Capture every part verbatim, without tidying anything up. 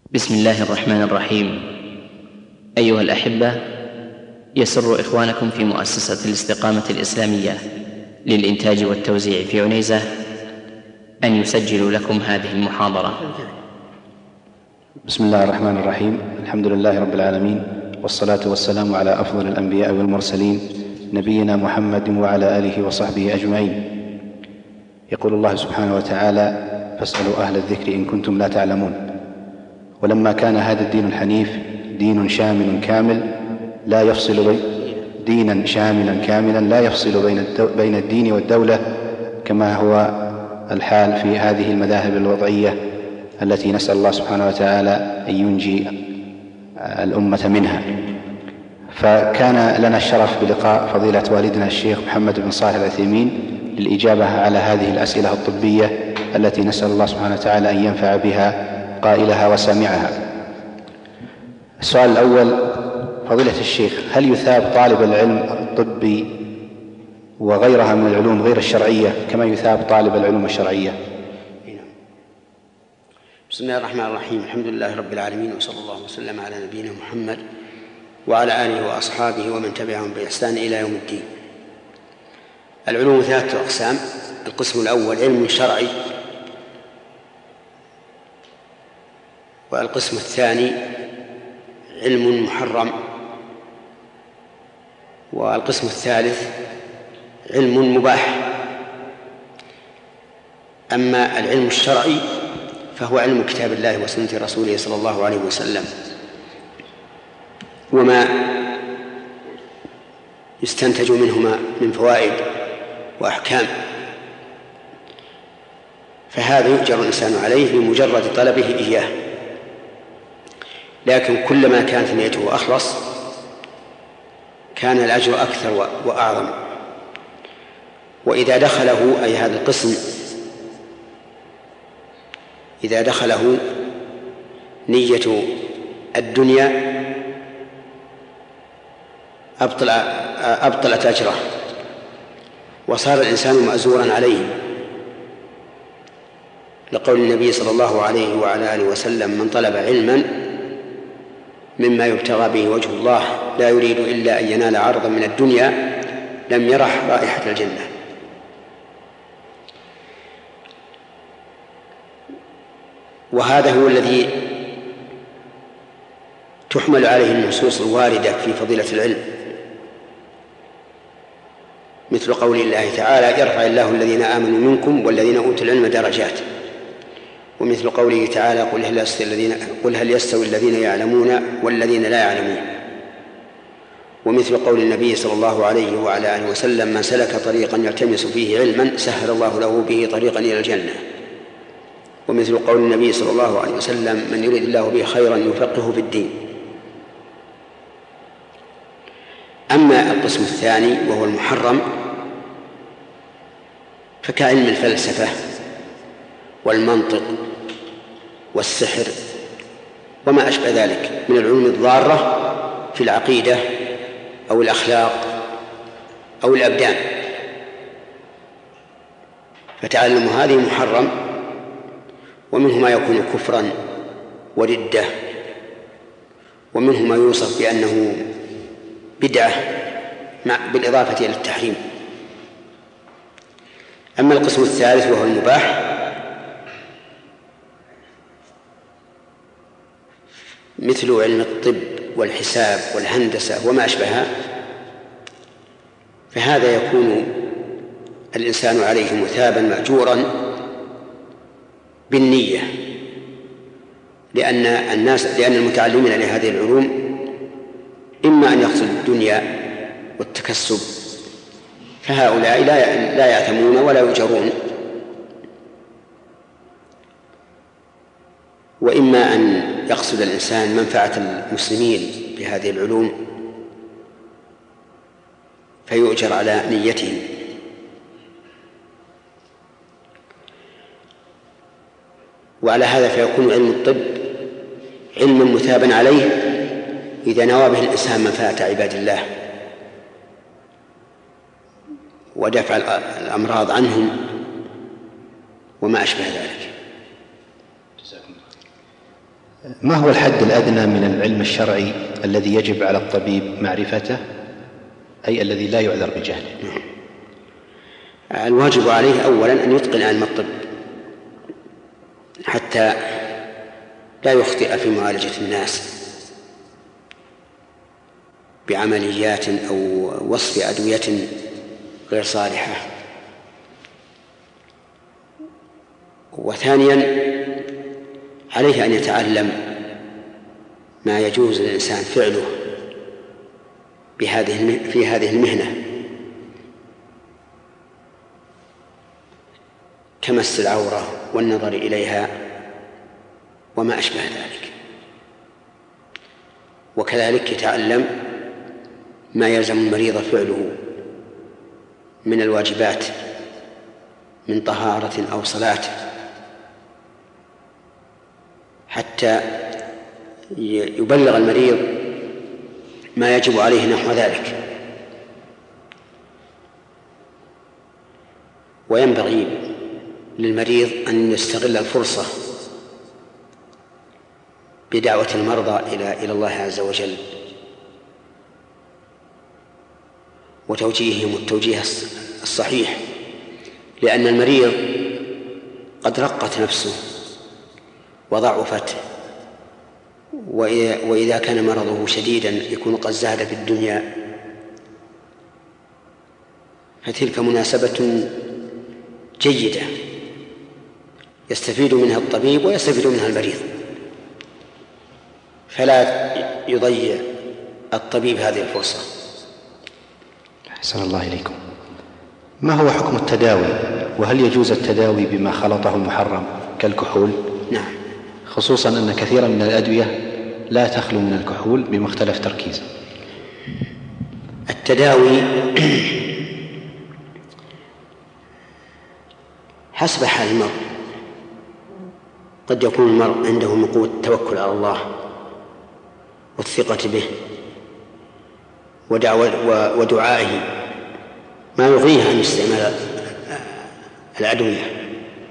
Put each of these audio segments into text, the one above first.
بسم الله الرحمن الرحيم. أيها الأحبة، يسر إخوانكم في مؤسسة الاستقامة الإسلامية للإنتاج والتوزيع في عنيزة أن يسجلوا لكم هذه المحاضرة. بسم الله الرحمن الرحيم. الحمد لله رب العالمين، والصلاة والسلام على أفضل الأنبياء والمرسلين، نبينا محمد وعلى آله وصحبه أجمعين. يقول الله سبحانه وتعالى: فاسألوا أهل الذكر إن كنتم لا تعلمون. ولما كان هذا الدين الحنيف دين شامل كامل لا يفصل بين دينا شاملا كاملا لا يفصل بين بين الدين والدولة، كما هو الحال في هذه المذاهب الوضعية التي نسأل الله سبحانه وتعالى أن ينجي الأمة منها. فكان لنا الشرف بلقاء فضيلة والدنا الشيخ محمد بن صالح العثيمين للإجابة على هذه الأسئلة الطبية التي نسأل الله سبحانه وتعالى أن ينفع بها قائلها وسامعها. السؤال الأول: فضيلة الشيخ، هل يثاب طالب العلم الطبي وغيرها من العلوم غير الشرعية كما يثاب طالب العلوم الشرعية؟ بسم الله الرحمن الرحيم. الحمد لله رب العالمين، وصلى الله وسلم على نبينا محمد وعلى آله وأصحابه ومن تبعهم بإحسان إلى يوم الدين. العلوم ثلاثة أقسام: القسم الأول علم شرعي، والقسم الثاني علم محرم، والقسم الثالث علم مباح. أما العلم الشرعي فهو علم كتاب الله وسنة رسوله صلى الله عليه وسلم، وما يستنتج منهما من فوائد وأحكام، فهذا يؤجر الإنسان عليه بمجرد طلبه إياه. لكن كلما كانت نيته أخلص كان الأجر أكثر وأعظم. وإذا دخله أي هذا القسم إذا دخله نية الدنيا أبطل أبطلت أجره، وصار الإنسان مأزورا عليه، لقول النبي صلى الله عليه وعلى آله وسلم: من طلب علما مما يبتغى به وجه الله لا يريد إلا أن ينال عرضا من الدنيا لم يرح رائحة الجنة. وهذا هو الذي تحمل عليه النصوص الواردة في فضيلة العلم، مثل قول الله تعالى: يرفع الله الذين آمنوا منكم والذين أوتوا العلم درجات، ومثل قوله تعالى: قل هل يستوي الذين, قل هل يستوي الذين يعلمون والذين لا يعلمون، ومثل قول النبي صلى الله عليه وعلى آله وسلم: من سلك طريقا يلتمس فيه علما سهل الله له به طريقا إلى الجنة، ومثل قول النبي صلى الله عليه وسلم: من يريد الله به خيرا يفقهه في الدين. أما القسم الثاني وهو المحرم فكعلم الفلسفة والمنطق والسحر وما أشبه ذلك من العلوم الضارة في العقيدة أو الأخلاق أو الأبدان، فتعلم هذه محرم، ومنه ما يكون كفرا وردة، ومنه ما يوصف بأنه بدعة بالإضافة إلى التحريم. أما القسم الثالث وهو المباح مثل علم الطب والحساب والهندسة وما أشبهها، فهذا يكون الإنسان عليه مثابا مأجورا بالنية، لأن الناس لأن المتعلمين لهذه العلوم إما أن يقصدوا الدنيا والتكسب، فهؤلاء لا يأثمون ولا يؤجرون، وإما أن يقصد الإنسان منفعة المسلمين بهذه العلوم فيؤجر على نيتهم. وعلى هذا فيكون علم الطب علما مثابا عليه إذا نوى به الإنسان منفعة عباد الله ودفع الأمراض عنهم وما أشبه ذلك. ما هو الحد الأدنى من العلم الشرعي الذي يجب على الطبيب معرفته، أي الذي لا يعذر بجهله؟ الواجب عليه أولا أن يتقن علم الطب حتى لا يخطئ في معالجة الناس بعمليات أو وصف أدوية غير صالحة. وثانيا عليه أن يتعلم ما يجوز للإنسان فعله بهذه في هذه المهنة كمس العورة والنظر إليها وما أشبه ذلك، وكذلك يتعلم ما يلزم المريض فعله من الواجبات من طهارة أو صلاة حتى يبلغ المريض ما يجب عليه نحو ذلك. وينبغي للمريض أن يستغل الفرصة بدعوة المرضى إلى إلى الله عز وجل وتوجيههم التوجيه الصحيح، لأن المريض قد رقت نفسه وضعفت، وإذا كان مرضه شديدا يكون قد زهد في الدنيا، فتلك مناسبة جيدة يستفيد منها الطبيب ويستفيد منها المريض، فلا يضيع الطبيب هذه الفرصة. أحسن الله إليكم. ما هو حكم التداوي، وهل يجوز التداوي بما خلطه المحرم كالكحول؟ نعم، خصوصا أن كثيرا من الأدوية لا تخلو من الكحول بمختلف تركيزه. التداوي حسب حال المرء، قد يكون المرء عنده من قوة التوكل على الله والثقة به ودعائه ما يغنيه عن استعمال الأدوية،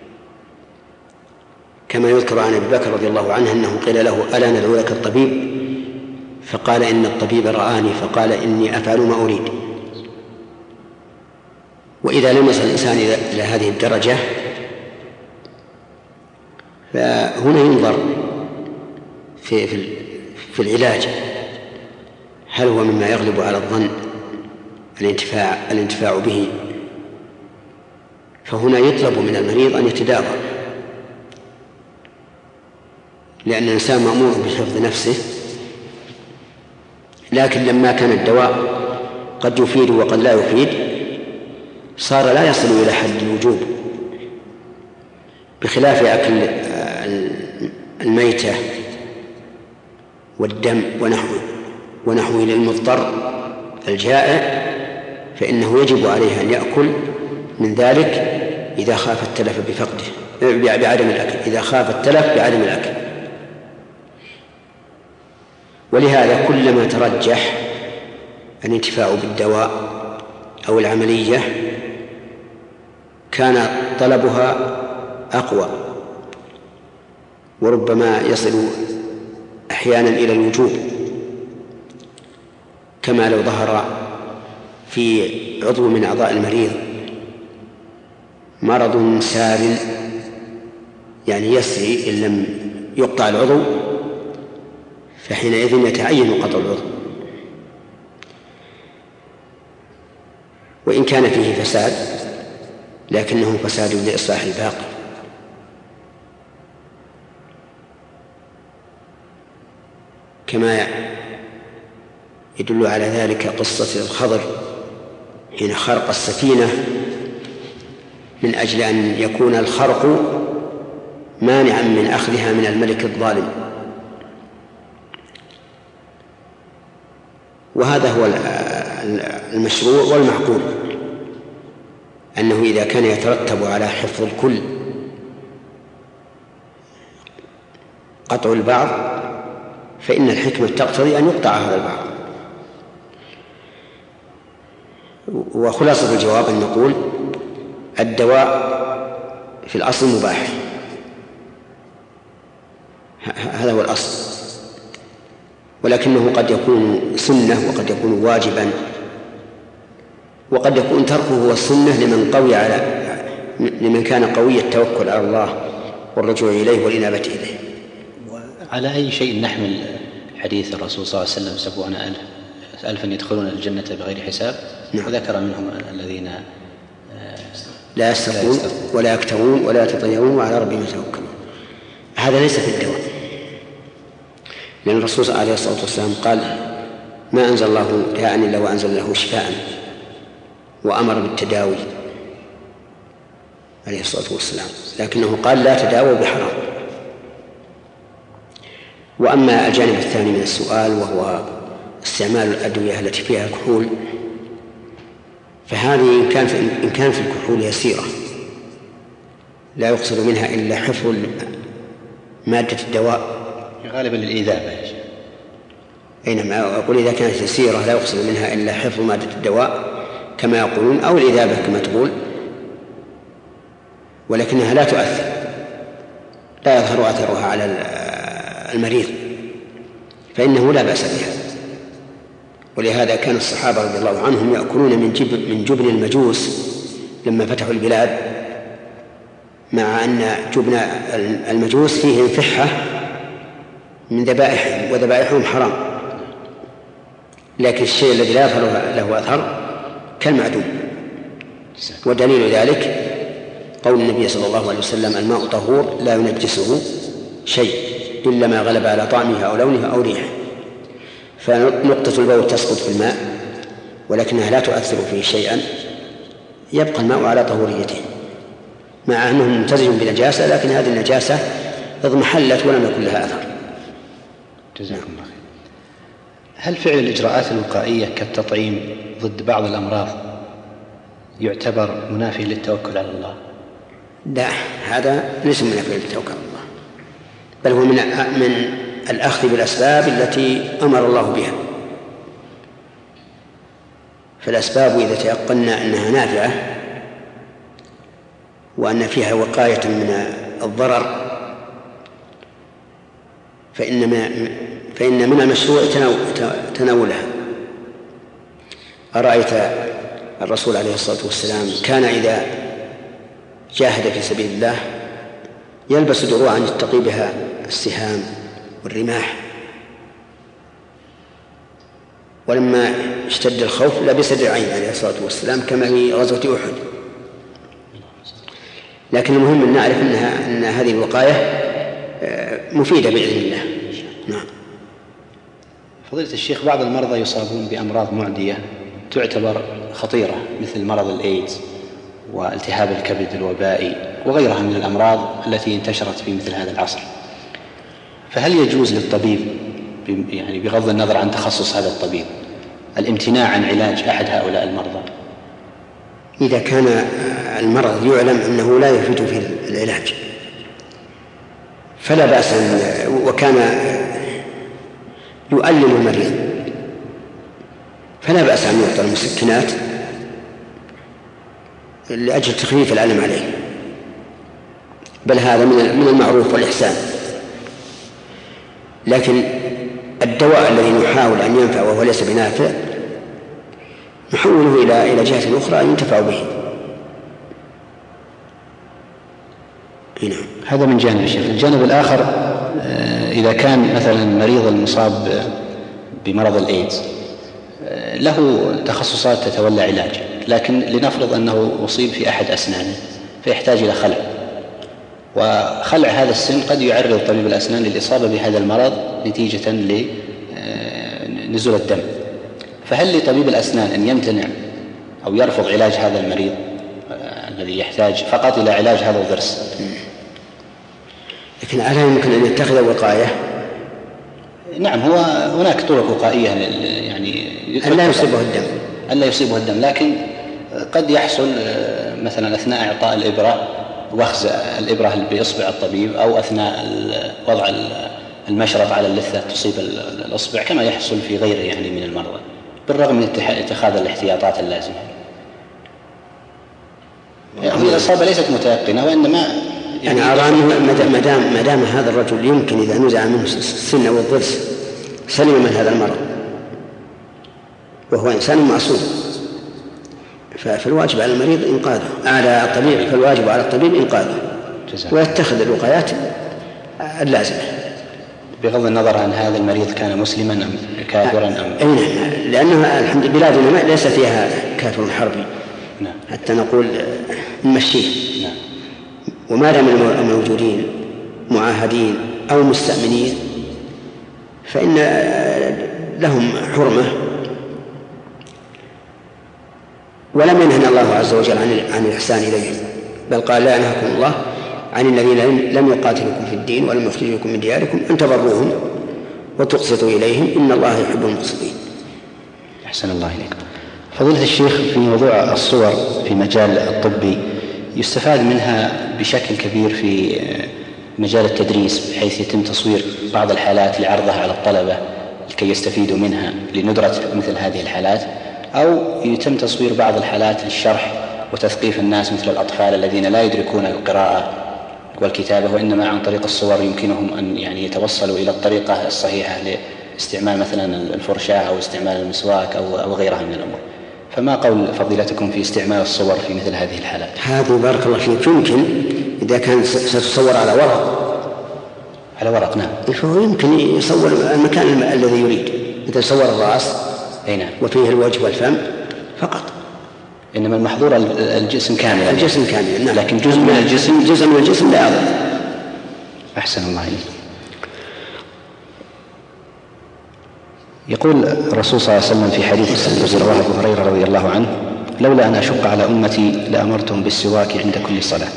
كما يذكر عن أبي بكر رضي الله عنه أنه قيل له: ألا ندعو لك الطبيب؟ فقال: إن الطبيب رآني فقال إني أفعل ما أريد. وإذا لمس الإنسان إلى هذه الدرجة فهنا ينظر في, في, في العلاج، هل هو مما يغلب على الظن الانتفاع, الانتفاع به، فهنا يطلب من المريض أن يتداوى، لأن الإنسان مأمور بحفظ نفسه، لكن لما كان الدواء قد يفيد وقد لا يفيد صار لا يصل إلى حد الوجوب، بخلاف أكل الميتة والدم ونحوه ونحوه للمضطر الجائع، فإنه يجب عليه أن يأكل من ذلك إذا خاف التلف بفقده بعدم الأكل إذا خاف التلف بعدم الأكل. ولهذا كلما ترجح الانتفاع بالدواء أو العملية كان طلبها أقوى، وربما يصل أحيانا إلى الوجوب، كما لو ظهر في عضو من أعضاء المريض مرض سار يعني يسري إن لم يقطع العضو، فحينئذ يتعين قطع العضو، وإن كان فيه فساد لكنه فساد لإصلاح الباقي. كما يدل على ذلك قصة الخضر حين خرق السفينة من أجل أن يكون الخرق مانعا من أخذها من الملك الظالم. وهذا هو المشروع والمعقول، أنه إذا كان يترتب على حفظ الكل قطع البعض فإن الحكمة تقتضي أن يقطع هذا البعض. وخلاصة الجواب أن نقول الدواء في الأصل مباح، هذا هو الأصل، ولكنه قد يكون سنة وقد يكون واجبا، وقد يكون تركه هو السنة لمن قوي على لمن كان قوي التوكل على الله والرجوع إليه والإنابة إليه. على أي شيء نحمل حديث الرسول صلى الله عليه وسلم سبعون ألف ألفا يدخلون الجنة بغير حساب؟ نعم. وذكر منهم الذين لا يسترقون ولا يكتوون ولا يتطيرون وعلى ربهم يتوكلون. هذا ليس في الدواء، لأن الرسول عليه الصلاة والسلام قال ما أنزل الله داء إلا وأنزل له شفاء، وأمر بالتداوي عليه الصلاة والسلام، لكنه قال لا تداووا بحرام. وأما الجانب الثاني من السؤال وهو استعمال الأدوية التي فيها كحول، فهذه إن كان في, إن كان في الكحول يسيرة لا يقصد منها إلا حفظ مادة الدواء غالبا للإذابة. أي نعم، أقول إذا كانت يسيرة لا يقصد منها إلا حفظ مادة الدواء كما يقولون، أو الإذابة كما تقول، ولكنها لا تؤثر، لا يظهر أثرها على المريض، فإنه لا بأس بها. ولهذا كان الصحابة رضي الله عنهم يأكلون من جبن, من جبن المجوس لما فتحوا البلاد، مع أن جبن المجوس فيه انفحة من ذبائحهم وذبائحهم حرام، لكن الشيء الذي لا يظهر له أثر كالمعدوم. ودليل ذلك قول النبي صلى الله عليه وسلم الماء طهور لا ينجسه شيء إلا ما غلب على طعمها أو لونها أو ريحه. فنقطة البول تسقط في الماء ولكنها لا تؤثر فيه شيئا، يبقى الماء على طهوريته مع أنه ممتزج بنجاسة، لكن هذه النجاسة اضمحلت ولم يكن لها أثر. جزاكم الله خير. هل فعل الإجراءات الوقائية كالتطعيم ضد بعض الأمراض يعتبر منافي للتوكل على الله؟ لا، هذا ليس منافي للتوكل على الله، بل هو من من الأخذ بالأسباب التي أمر الله بها. فالأسباب إذا تيقنا أنها نافعة وأن فيها وقاية من الضرر فإن من, فإن من المشروع تناولها. أرأيت الرسول عليه الصلاة والسلام كان إذا جاهد في سبيل الله يلبس دروعا يتقي بها السهام والرماح، ولما اشتد الخوف لبس درعين عليه الصلاة والسلام كما في غزوة أحد. لكن المهم أن نعرف أنها أن هذه الوقاية مفيدة بإذن الله. نعم. فضيلة الشيخ، بعض المرضى يصابون بأمراض معدية تعتبر خطيرة مثل مرض الإيدز والتهاب الكبد الوبائي وغيرها من الأمراض التي انتشرت في مثل هذا العصر، فهل يجوز للطبيب يعني بغض النظر عن تخصص هذا الطبيب الامتناع عن علاج أحد هؤلاء المرضى؟ إذا كان المرض يعلم أنه لا يفيد في العلاج فلا بأس، وكان يؤلم المريض فلا بأس أن يعطى المسكنات لأجل تخفيف الألم عليه، بل هذا من المعروف والإحسان. لكن الدواء الذي نحاول أن ينفع وهو ليس بنافع نحوله إلى إلى جهة أخرى ينتفع به. هنا هذا من جانب الشيخ. الجانب الآخر، إذا كان مثلا مريض المصاب بمرض الإيدز له تخصصات تتولى علاجه، لكن لنفرض أنه أصيب في أحد أسنانه فيحتاج إلى خلع، وخلع هذا السن قد يعرض طبيب الأسنان للإصابة بهذا المرض نتيجة لنزول الدم، فهل لطبيب الأسنان أن يمتنع أو يرفض علاج هذا المريض الذي يحتاج فقط إلى علاج هذا الضرس؟ لكن هل يمكن أن يتخذ وقاية؟ نعم، هو هناك طرق وقائية يعني أن لا يصيبه الدم أن لا يصيبه الدم، لكن قد يحصل مثلا أثناء إعطاء الإبرة وخز الإبرة بإصبع الطبيب أو أثناء وضع المشرط على اللثة تصيب الإصبع كما يحصل في غيره يعني من المرضى، بالرغم من اتخاذ الاحتياطات اللازمة. هذه الإصابة ليست متيقنة وإنما يعني أنا أرى أنه ما دام ما دام هذا الرجل يمكن إذا نزع منه السن أو الضرس سلم من هذا المرض وهو إنسان معصوم، فالواجب على المريض إنقاذه، على الطبيب فالواجب على الطبيب إنقاذه ويتخذ الوقايات اللازمة بغض النظر عن هذا المريض كان مسلما أم كافرا أم أي نعم، لأنه الحمد لله بلادنا ليس فيها كافر حربي نعم. حتى نقول نمشيه نعم. وما دام الموجودين معاهدين أو مستأمنين فإن لهم حرمة، ولم ينهنا الله عز وجل عن الإحسان إليهم، بل قال لا ينهاكم الله عن الذين لم يقاتلوكم في الدين ولم يخرجوكم من دياركم أن تبروهم وتقسطوا إليهم إن الله يحب المقسطين. أحسن الله إليكم. فضيلة الشيخ، في موضوع الصور في مجال الطبي يستفاد منها بشكل كبير في مجال التدريس، بحيث يتم تصوير بعض الحالات لعرضها على الطلبة لكي يستفيدوا منها لندرة مثل هذه الحالات، أو يتم تصوير بعض الحالات للشرح وتثقيف الناس مثل الأطفال الذين لا يدركون القراءة والكتابة، وإنما عن طريق الصور يمكنهم أن يعني يتوصلوا إلى الطريقة الصحيحة لاستعمال مثلا الفرشاة أو استعمال المسواك أو أو غيرها من الأمور. فما قول فضيلتكم في استعمال الصور في مثل هذه الحالات؟ هذا بارك الله فيك يمكن إذا كان ستصور على ورق على ورق نعم، فهو يمكن يصور المكان الذي يريد، إذا صور الرأس نعم وفيه الوجه والفم فقط، إنما المحظور الجسم كاملا، الجسم كاملا نعم، لكن جزء من الجسم جزء من الجسم لا يضر. أحسن الله إليك. يقول الرسول صلى الله عليه وسلم في حديث الذي رواه أبو هريرة رضي الله عنه: لولا أن أشق على أمتي لأمرتهم بالسواك عند كل صلاة.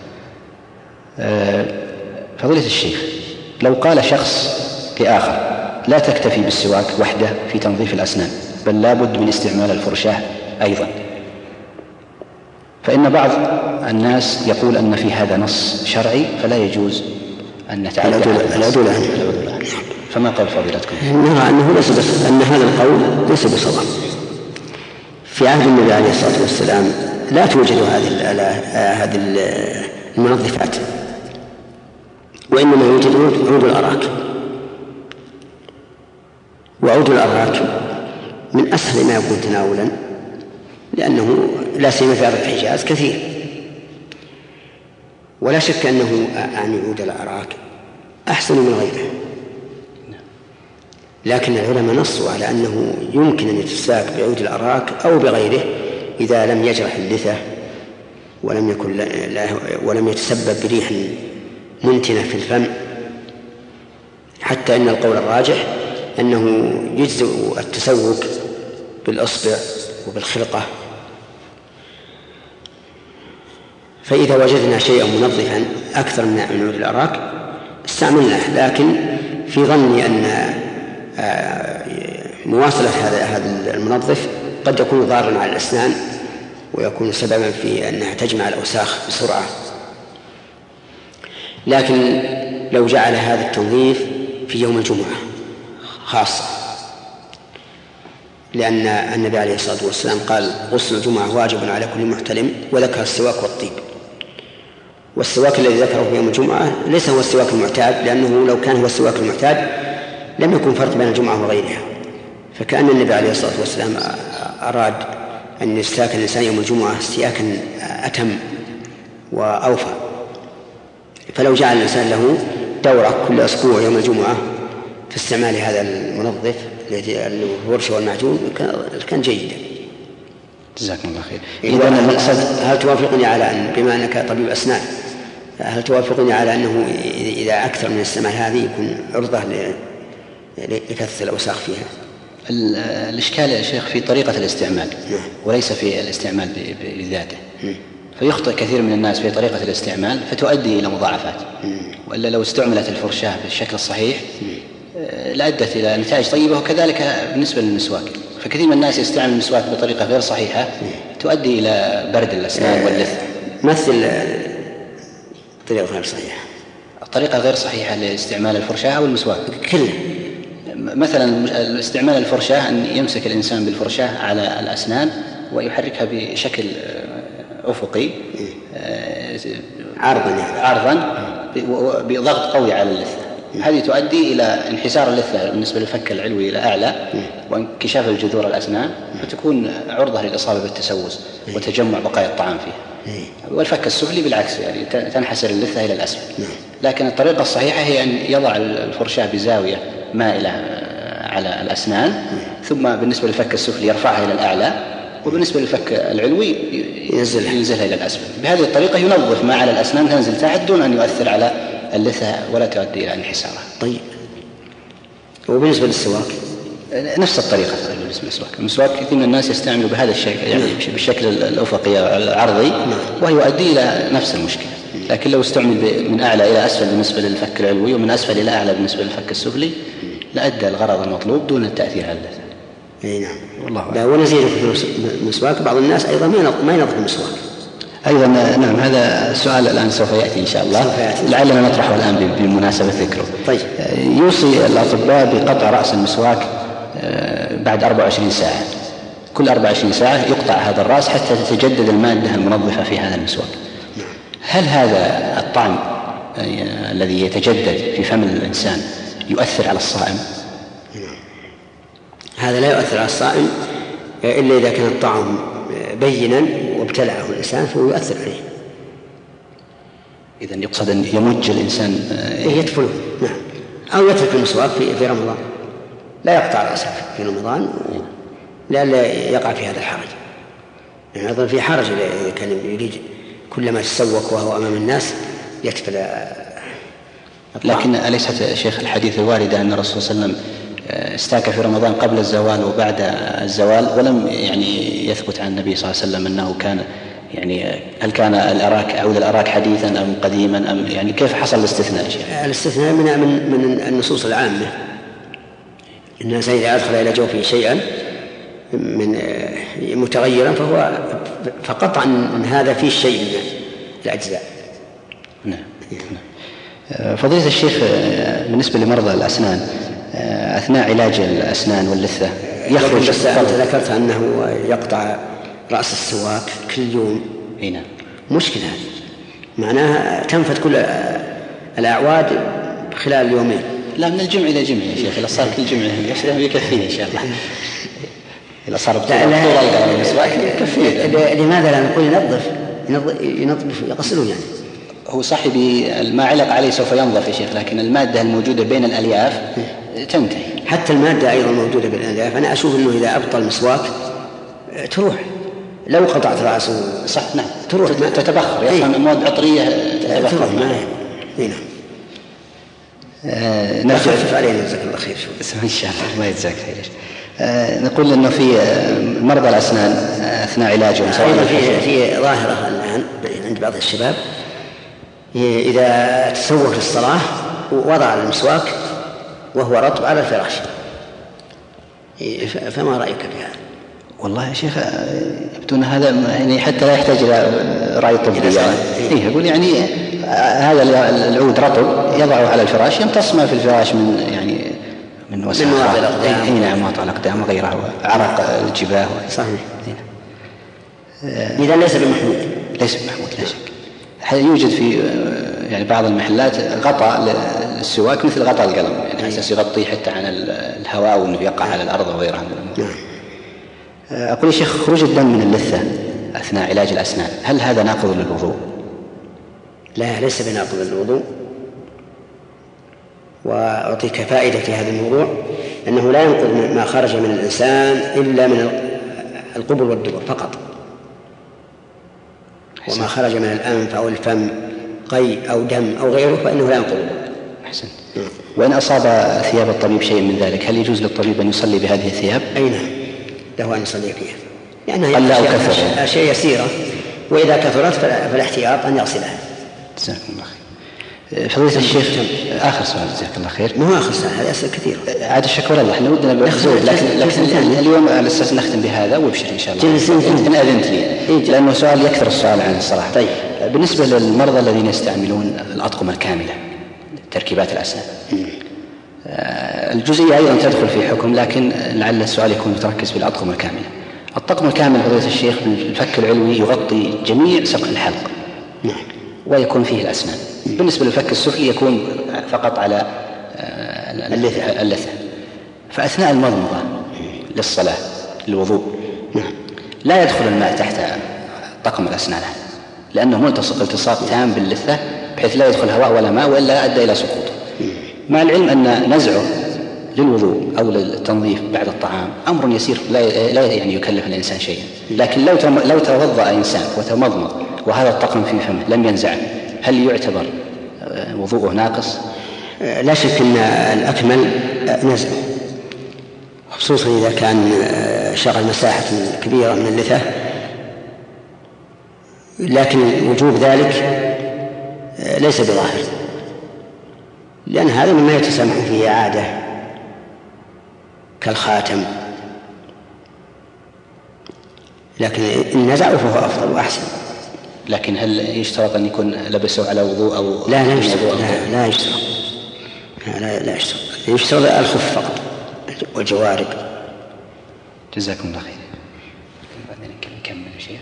فضيلة الشيخ، لو قال شخص لآخر لا تكتفي بالسواك وحده في تنظيف الأسنان بل لا بد من استعمال الفرشاة أيضا، فإن بعض الناس يقول أن في هذا نص شرعي فلا يجوز أن نتعدى العدول عنه، فما قول فضيلتكم؟ نرى أنه ليس بس أن هذا القول ليس بصواب. في عهد النبي عليه الصلاة والسلام لا توجد هذه هذه المنظفات، وإنما يوجد عود الأراك، وعود الأراك من أسهل ما يكون تناولا، لأنه لا سيما في أرض الحجاز كثير، ولا شك أنه أن عود الأراك أحسن من غيره، لكن العلماء نصوا على أنه يمكن أن يتساق بعود الأراك أو بغيره إذا لم يجرح اللثة ولم يكن ولم يتسبب بريح منتنة في الفم، حتى إن القول الراجح أنه يجزئ التسوق بالأصبع وبالخلقة. فإذا وجدنا شيئا منظفا أكثر من عود الأراك استعملناه، لكن في ظني أن مواصلة هذا هذا المنظف قد يكون ضارا على الأسنان ويكون سببا في أنها تجمع الأوساخ بسرعة. لكن لو جعل هذا التنظيف في يوم الجمعة خاصة، لأن النبي عليه الصلاة والسلام قال غسل الجمعة واجب على كل محتلم، وذكر السواك والطيب، والسواك الذي ذكره في يوم الجمعة ليس هو السواك المعتاد، لأنه لو كان هو السواك المعتاد لم يكن فرق بين الجمعة وغيرها، فكأن النبي عليه الصلاة والسلام أراد أن يستاك الإنسان يوم الجمعة استياكا أتم وأوفى. فلو جعل الإنسان له دورة كل أسبوع يوم الجمعة في استعمال هذا المنظف الفرشة والمعجون كان جيدا. جزاكم الله خير. إذا المقصد هل توافقني على أن بما أنك طبيب أسنان هل توافقني على أنه إذا أكثر من استعمال هذه يكون عرضة لكثرة الأوساخ فيها؟ الإشكال يا شيخ في طريقة الاستعمال وليس في الاستعمال بذاته، فيخطئ كثير من الناس في طريقة الاستعمال فتؤدي إلى مضاعفات، وإلا لو استعملت الفرشاة بالشكل الصحيح لأدت إلى نتائج طيبة. وكذلك بالنسبة للمسواك، فكثير من الناس يستعمل المسواك بطريقة غير صحيحة تؤدي إلى برد الأسنان واللثة. مثل طريقة غير صحيحة، الطريقة غير صحيحة لاستعمال الفرشاة أو المسواك كله. مثلا استعمال الفرشاة أن يمسك الإنسان بالفرشاة على الأسنان ويحركها بشكل أفقي عرضا يعني. عرضا بضغط قوي على اللثة، هذه تؤدي إلى انحسار اللثة بالنسبة للفك العلوي إلى أعلى وانكشاف الجذور الأسنان، وتكون عرضة للإصابة بالتسوس وتجمع بقايا الطعام فيها. والفك السفلي بالعكس يعني تنحسر اللثة إلى الأسفل. لكن الطريقة الصحيحة هي أن يضع الفرشاة بزاوية مائلة على الأسنان، ثم بالنسبة للفك السفلي يرفعها إلى الأعلى، وبالنسبة للفك العلوي ينزلها, ينزلها إلى الأسفل. بهذه الطريقة ينظف ما على الأسنان تنزل تحت دون أن يؤثر على اللثة ولا تؤدي إلى انحسارها. طيب، وبالنسبة للسواك نفس الطريقة. بالنسبة للسواك، المسواك كثير من الناس يستعملوا بهذا الشكل يعني بالشكل الأفقي العرضي، وهو يؤدي إلى نفس المشكلة. لكن لو استعمل من أعلى إلى أسفل بالنسبة للفك العلوي ومن أسفل إلى أعلى بالنسبة للفك السفلي لأدى الغرض المطلوب دون التأثير على اللثة. اي نعم. والله لا ونزيد في المسواك بعض الناس أيضا ما ينظف المسواك أيضا. نعم، هذا السؤال الآن سوف يأتي إن شاء الله، لعلنا نطرحه الآن بمناسبة ذكره. طيب. يوصي الأطباء بقطع رأس المسواك بعد أربع وعشرين ساعة، كل أربع وعشرين ساعة يقطع هذا الرأس حتى تتجدد المادة المنظفة في هذا المسواك. هل هذا الطعم الذي يتجدد في فم الإنسان يؤثر على الصائم؟ هذا لا يؤثر على الصائم إلا إذا كان الطعم بينا وابتلعه الإنسان فهو يؤثر عليه. إذن يقصد أن يمج الإنسان يدفنه، نعم، أو يترك المسواك في, في رمضان، لا يقطع رأسه في رمضان لئلا يقع في هذا الحرج. يعني أظن في حرج إذا كان يريد كلما تسوق وهو أمام الناس يتفل الطعم. لكن أليست شيخ الحديث الواردة أن الرسول صلى الله عليه وسلم استاك في رمضان قبل الزوال وبعد الزوال، ولم يعني يثبت عن النبي صلى الله عليه وسلم أنه كان يعني هل كان الأراك أو الأراك حديثا أم قديما أم يعني كيف حصل الاستثناء شيخ؟ الاستثناء من من من النصوص العامة. الناس إذا أدخل إلى جوفه شيئا من متغيرا فهو فقطعا من هذا فيه شيء من الأجزاء. نعم. فضيلة الشيخ، بالنسبة لمرضى الأسنان أثناء علاج الأسنان واللثة يخرج، بس أنت ذكرت أنه يقطع رأس السواك كل يوم. هنا مشكلة، معناها تنفت كل الأعواد خلال اليومين. لا، من الجمع إلى جمع يا شيخ، إذا صار كل جمع يكفيني إن شاء الله. إذا صار بطول القلم السواك يكفيني. لماذا لا نقول ينظف ينظف يغسلون يعني؟ هو صاحب ما علق عليه سوف ينظف يا شيخ، لكن المادة الموجودة بين الألياف تنتهي. حتى المادة أيضا موجودة بين الألياف. أنا أشوف أنه إذا أبطل المسواك تروح، لو قطعت رأسه صح نعم تروح تتبخر، يفهم المواد عطرية تتبخر معه. هنا آه نخفف علينا جزاك الله خير. إن شاء الله ما يجزاك خير. آه نقول إنه في مرضى الأسنان أثناء علاجهم أيضا في في ظاهرة الآن عند بعض الشباب إذا تسوق للصلاة وضع المسواك وهو رطب على الفراش، فما رأيك في هذا؟ والله يا شيخ يبدو أن هذا يعني حتى لا يحتاج إلى رأي طبي يعني. إيه يقول يعني هذا العود رطب يضعه على الفراش يمتص ما في الفراش من يعني من وسخ الأقدام. نعم، مواطن الأقدام وغيرها وعرق الجباه. صحيح. إذا ليس بمحمود. ليس بمحمود لا شك. يوجد في يعني بعض المحلات غطاء للسواك مثل غطاء القلم، يعني أساس يغطيه حتى عن الهواء وإنه يقع على الأرض وغيرها من الأمور. أقول يا شيخ، خروج الدم من اللثة أثناء علاج الأسنان هل هذا ناقض للوضوء؟ لا، ليس بناقض للوضوء. وأعطيك فائدة في هذا الموضوع أنه لا ينقض ما خرج من الإنسان إلا من القبل والدبر فقط، وما خرج من الأنف أو الفم قي أو دم أو غيره فإنه لا ينقض. أحسن. وإن أصاب ثياب الطبيب شيء من ذلك هل يجوز للطبيب أن يصلي بهذه الثياب؟ أي نعم، له أن يصلي فيها لأنها يعني أشياء, أشياء, أشياء يسيرة، وإذا كثرت فالاحتياط أن يغسلها. جزاكم الله خير. فضيلة الشيخ، آخر سؤال جزاك الله خير. ما هو آخر سؤال، هذه أسئلة كثيرة. عاد الشكر الله، احنا ودنا بزود لكن, لكن اليوم على أساس نختم بهذا وابشر إن شاء الله. إن أذنت لي لأنه سؤال يكثر السؤال عن الصراحة. طيب. بالنسبة للمرضى الذين يستعملون الأطقم الكاملة تركيبات الأسنان، الجزئية أيضا تدخل في حكم، لكن لعل السؤال يكون متركز في الأطقم الكاملة. الطقم الكامل فضيلة الشيخ بالفك العلوي يغطي جميع سقف الحلق، ويكون فيه الأسنان. بالنسبة للفك السفلي يكون فقط على اللثة. فأثناء المضمضة للصلاة للوضوء لا يدخل الماء تحت طقم الأسنان لأنه ملتصق التصاق تام باللثة بحيث لا يدخل هواء ولا ماء وإلا أدى إلى سقوطه، مع العلم أن نزعه للوضوء أو للتنظيف بعد الطعام أمر يسير لا يعني يكلف الإنسان شيئا. لكن لو لو توضأ إنسان وتمضمض وهذا الطقم في فمه لم ينزع، هل يعتبر وضوءه ناقص؟ لا شك أن الأكمل نزعه، خصوصا إذا كان شغل مساحة كبيرة من اللثة، لكن وجوب ذلك ليس بظاهر، لأن هذا مما يتسامح فيه عادة كالخاتم، لكن النزع فهو أفضل وأحسن. لكن هل يشترط أن يكون لبسه على وضوء أو لا لا يشترط لا, لا يشترط لا لا يشترط يشترط الخف فقط والجوارب. جزاكم الله خير. نكمل شيء.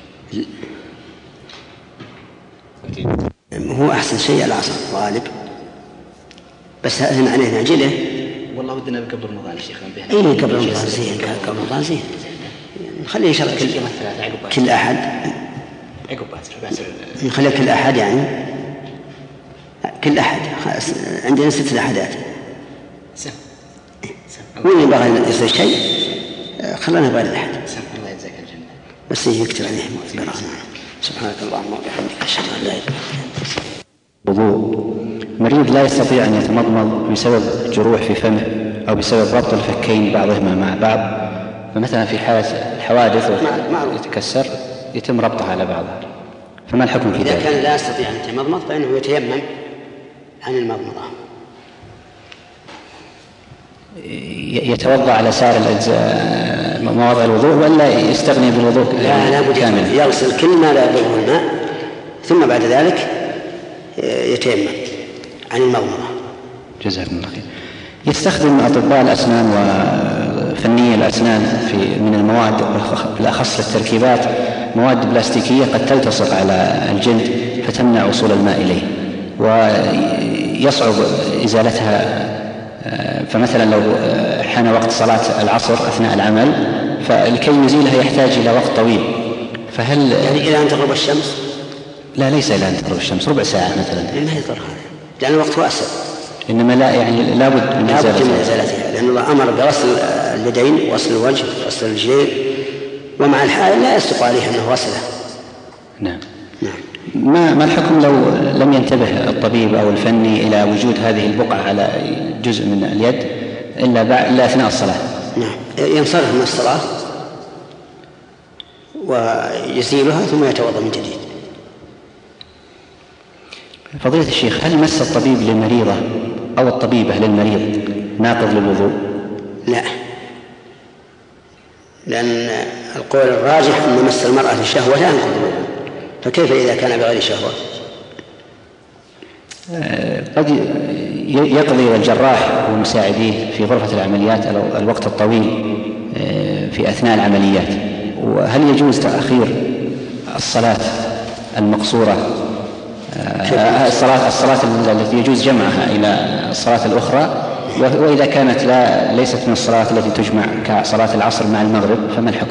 هو أحسن شيء العصر غالب، بس هذا معناه نعجله. والله ودنا بقبل رمضان يا شيخ. إيه قبل رمضان زين، قبل رمضان زين. نخليه يشرب كل كل أحد. نخليه كل أحد يعني كل أحد. عندنا ست أحدات. وين يبغى يصير شيء خلنا نبغى الأحد. الله يجزاك الجنة. بس يكتب عليهم. سبحانك اللهم وبحمدك أشهد أن لا إله إلا أنت. وضوء مريض لا يستطيع أن يتمضمض بسبب جروح في فمه أو بسبب ربط الفكين بعضهما مع بعض، فمثلا في حالة الحوادث يتكسر يتم ربطها على بعضها، فما الحكم في ذلك؟ إذا كان لا يستطيع أن يتمضمض فإنه يتيمم عن المضمضة، يتوضأ على سائر الأجزاء مواضع الوضوء ولا يستغني بالوضوء لا لا كامل؟ يغسل كل ما لا يضره الماء ثم بعد ذلك يتيمم عن المضمضة. جزاكم الله خير. يستخدم أطباء الأسنان وفني الأسنان في من المواد بالأخص للتركيبات مواد بلاستيكية قد تلتصق على الجلد فتمنع وصول الماء إليه ويصعب إزالتها، فمثلا لو حان وقت صلاة العصر أثناء العمل فلكي يزيلها يحتاج إلى وقت طويل، فهل يعني إلى أن تغرب الشمس؟ لا ليس إلى أن تغرب الشمس، ربع ساعة مثلا. ما يضر هذا لأن الوقت واسع. إنما لا يعني لابد من إزالتها لأن الله أمر بغسل اليدين وغسل الوجه وغسل الرجلين، ومع الحال لا يصدق عليه أنه غسله. نعم. نعم. ما ما الحكم لو لم ينتبه الطبيب أو الفني إلى وجود هذه البقعة على جزء من اليد إلا بعد إلا أثناء الصلاة؟ نعم، ينصرف من الصلاة ويزيلها ثم يتوضأ من جديد. فضيلة الشيخ، هل مس الطبيب للمريضة أو الطبيبة للمريض ناقض للوضوء؟ لا، لأن القول الراجح أن مس المرأة الشهوة لا ينقض الوضوء، فكيف إذا كان بغير شهوة؟ قد يقضي الجراح ومساعديه في غرفة العمليات الوقت الطويل في أثناء العمليات، وهل يجوز تأخير الصلاة المقصورة الصلاة الصلاة التي يجوز جمعها إلى الصلاة الأخرى، وإذا كانت لا ليست من الصلاة التي تجمع كصلاة العصر مع المغرب فما الحكم؟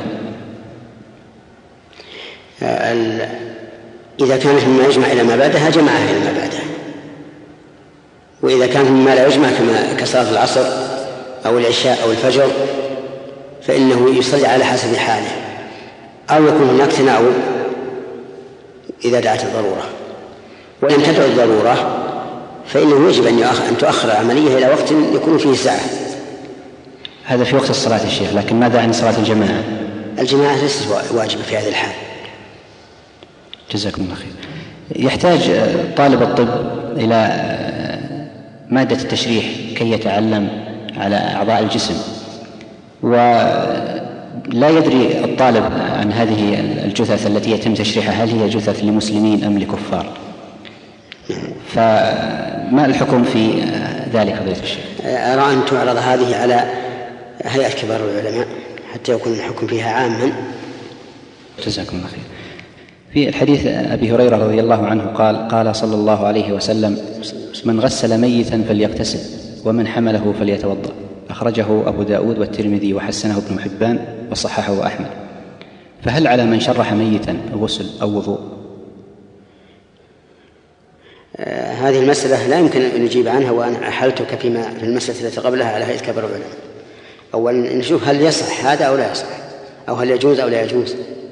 إذا كانت مما يجمع إلى ما بعدها جمعها إلى ما بعدها، وإذا كانت مما لا يجمع كما كصلاة العصر أو العشاء أو الفجر فإنه يصلي على حسب حاله، أو يكون هناك تناوب إذا دعت الضرورة، وإن تدعو الضرورة فإنه يجب أن تؤخر العملية إلى وقت يكون فيه ساعة. هذا في وقت الصلاة الشيخ، لكن ماذا عن صلاة الجماعة؟ الجماعة ليست واجبة في هذه الحال. جزاكم الله خير. يحتاج طالب الطب إلى مادة التشريح كي يتعلم على أعضاء الجسم، ولا يدري الطالب عن هذه الجثث التي يتم تشريحها هل هي جثث لمسلمين أم لكفار، فما الحكم في ذلك فضيلة الشيخ؟ أرى أن تعرض هذه على هيئة كبار العلماء حتى يكون الحكم فيها عاما. جزاكم الله خير. في الحديث أبي هريرة رضي الله عنه قال قال صلى الله عليه وسلم: من غسل ميتا فليغتسل ومن حمله فليتوضأ. أخرجه أبو داود والترمذي وحسنه ابن حبان وصححه أحمد. فهل على من شرح ميتا غسل أو وضوء؟ آه هذه المسألة لا يمكن أن نجيب عنها وأنا أحلتك فيما في المسألة التي قبلها على هيئة كبر العلماء. أولا نشوف هل يصح هذا أو لا يصح، أو هل يجوز أو لا يجوز.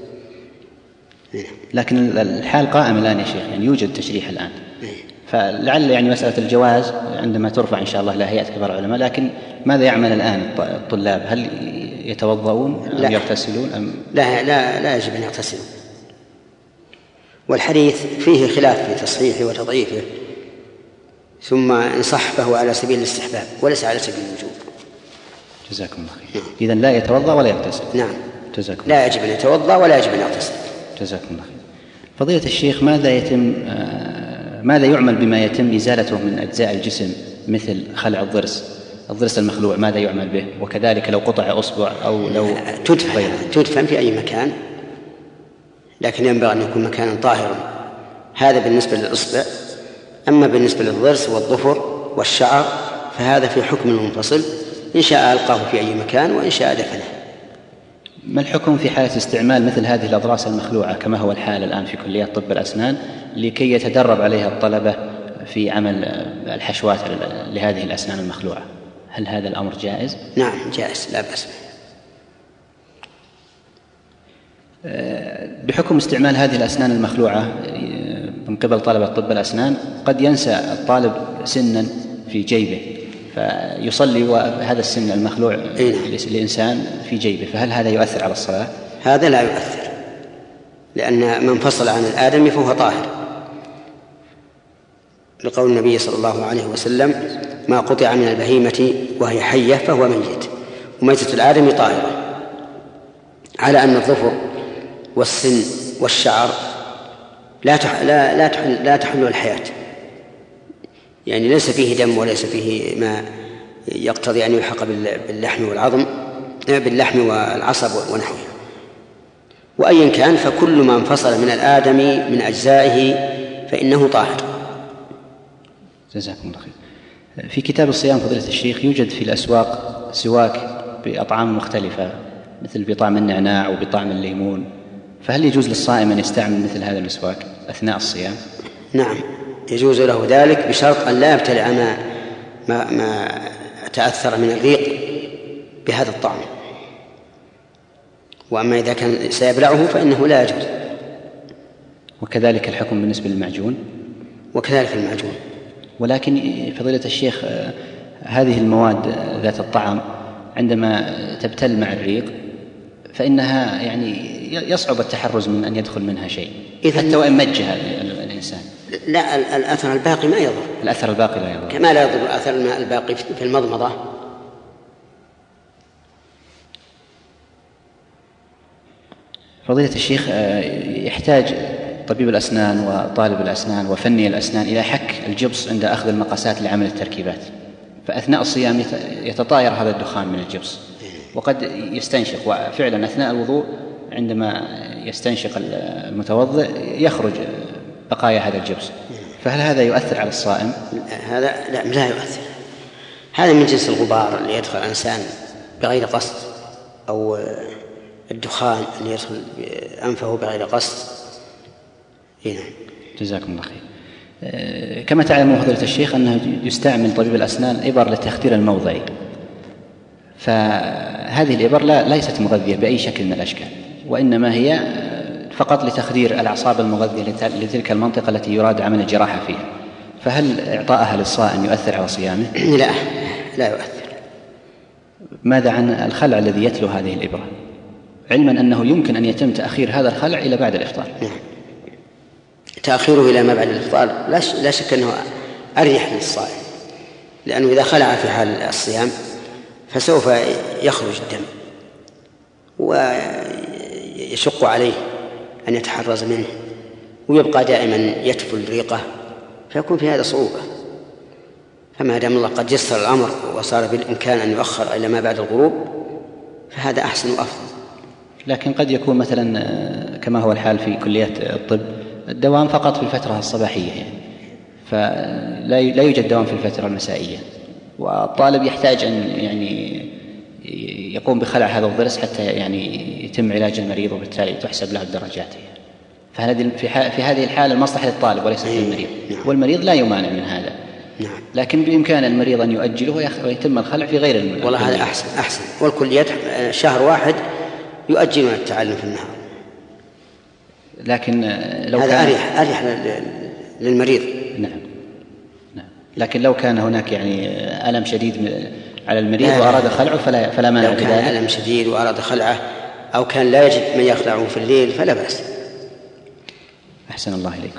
لكن الحال قائم الآن يا شيخ، يعني يوجد تشريح الآن، فلعل يعني مسألة الجواز عندما ترفع إن شاء الله إلى هيئة كبار العلماء. لكن ماذا يعمل الآن الطلاب؟ هل يتوضؤون أم يغتسلون أم؟ لا لا لا يجب أن يغتسلوا، والحديث فيه خلاف في تصحيحه وتضعيفه، ثم إن صح فهو على سبيل الاستحباب وليس على سبيل الوجوب. جزاكم الله خير. إذن لا يتوضأ ولا يغتسل. نعم. جزاكم الله. لا يجب أن يتوضأ ولا يجب أن يغتسل. جزاكم الله خير. فضيلة الشيخ، ماذا يتم آه ماذا يعمل بما يتم إزالته من أجزاء الجسم مثل خلع الضرس الضرس المخلوع؟ ماذا يعمل به؟ وكذلك لو قطع أصبع أو لو تدفن تدفن في أي مكان، لكن ينبغي أن يكون مكانا طاهرا. هذا بالنسبة للأصبع. أما بالنسبة للضرس والظفر والشعر فهذا في حكم منفصل، إن شاء ألقاه في أي مكان وإن شاء دفنه. ما الحكم في حالة استعمال مثل هذه الأضراس المخلوعة كما هو الحال الآن في كليات طب الأسنان لكي يتدرب عليها الطلبة في عمل الحشوات لهذه الأسنان المخلوعة؟ هل هذا الأمر جائز؟ نعم جائز، لا بأس. بحكم استعمال هذه الأسنان المخلوعة من قبل طلبة طب الأسنان قد ينسى الطالب سنا في جيبه فيصلي وهذا السن المخلوع الإنسان في جيبه، فهل هذا يؤثر على الصلاة؟ هذا لا يؤثر، لأن من فصل عن الآدمي فهو طاهر، لقول النبي صلى الله عليه وسلم: ما قطع من البهيمة وهي حية فهو ميت، وميتة الآدمي طاهرة. على أن الظفر والسن والشعر لا تحل لا لا تحل, لا تحل الحياة، يعني ليس فيه دم وليس فيه ما يقتضي أن يلحق باللحم والعظم باللحم والعصب ونحوه. وأيا كان فكل ما انفصل من الآدمي من أجزائه فإنه طاهر. جزاكم الله خير. في كتاب الصيام فضيلة الشيخ يوجد في الأسواق سواك بأطعام مختلفة مثل بطعم النعناع وبطعم الليمون، فهل يجوز للصائم أن يستعمل مثل هذا المسواك أثناء الصيام؟ نعم يجوز له ذلك بشرط أن لا يبتلع ما, ما, ما تأثر من الريق بهذا الطعم، وأما إذا كان سيبلعه فإنه لا يجوز. وكذلك الحكم بالنسبة للمعجون؟ وكذلك المعجون. ولكن فضيلة الشيخ هذه المواد ذات الطعم عندما تبتل مع الريق فإنها يعني يصعب التحرز من أن يدخل منها شيء حتى وإن مجه الإنسان. لا الأثر الباقي ما يضر. الأثر الباقي لا يضر كما لا يضر الأثر الماء الباقي في المضمضة. فضيلة الشيخ يحتاج طبيب الأسنان وطالب الأسنان وفني الأسنان إلى حك الجبس عند أخذ المقاسات لعمل التركيبات، فأثناء الصيام يتطاير هذا الدخان من الجبس وقد يستنشق، وفعلا أثناء الوضوء عندما يستنشق المتوضئ يخرج بقايا هذا الجبس، فهل هذا يؤثر على الصائم؟ هذا لا, لا يؤثر. هذا من جنس الغبار اللي يدخل الإنسان بغير قصد، أو الدخان اللي يدخل أنفه بغير قصد. هنا. جزاكم الله خير. كما تعلم فضيلة الشيخ أنه يستعمل طبيب الأسنان إبر للتخدير الموضعي، فهذه الإبر لا ليست مغذية بأي شكل من الأشكال، وإنما هي فقط لتخدير الأعصاب المغذية لتلك المنطقة التي يراد عمل الجراحة فيها، فهل إعطائها للصائم يؤثر على صيامه؟ لا لا يؤثر. ماذا عن الخلع الذي يتلو هذه الإبرة، علما أنه يمكن أن يتم تأخير هذا الخلع إلى بعد الإفطار؟ تأخيره إلى ما بعد الإفطار لا شك أنه أريح للصائم، لأنه إذا خلع في حال الصيام فسوف يخرج الدم ويشق عليه أن يتحرز منه، ويبقى دائما يتفل ريقه، فيكون في هذا صعوبة. فما دام الله قد يسر الأمر وصار بالإمكان أن يؤخر إلى ما بعد الغروب فهذا أحسن وأفضل. لكن قد يكون مثلا كما هو الحال في كليات الطب الدوام فقط في الفترة الصباحية يعني، فلا لا يوجد دوام في الفترة المسائية، والطالب يحتاج أن يعني يقوم بخلع هذا الضرس حتى يعني يتم علاج المريض وبالتالي تحسب له الدرجات. فهذه في هذه الحالة المصلحة للطالب وليس للمريض، والمريض لا يمانع من هذا، لكن بإمكان المريض أن يؤجله ويتم الخلع في غير المريض. والله هذا أحسن أحسن والكليات شهر واحد يؤجلون التعلم في النهار، لكن لو هذا كان أريح أريح للمريض. نعم نعم. لكن لو كان هناك يعني ألم شديد على المريض وأراد خلعه فلا فلا مانع. لو كان ألم شديد وأراد خلعه أو كان لا يجد من يخلعه في الليل فلا بأس. أحسن الله إليكم.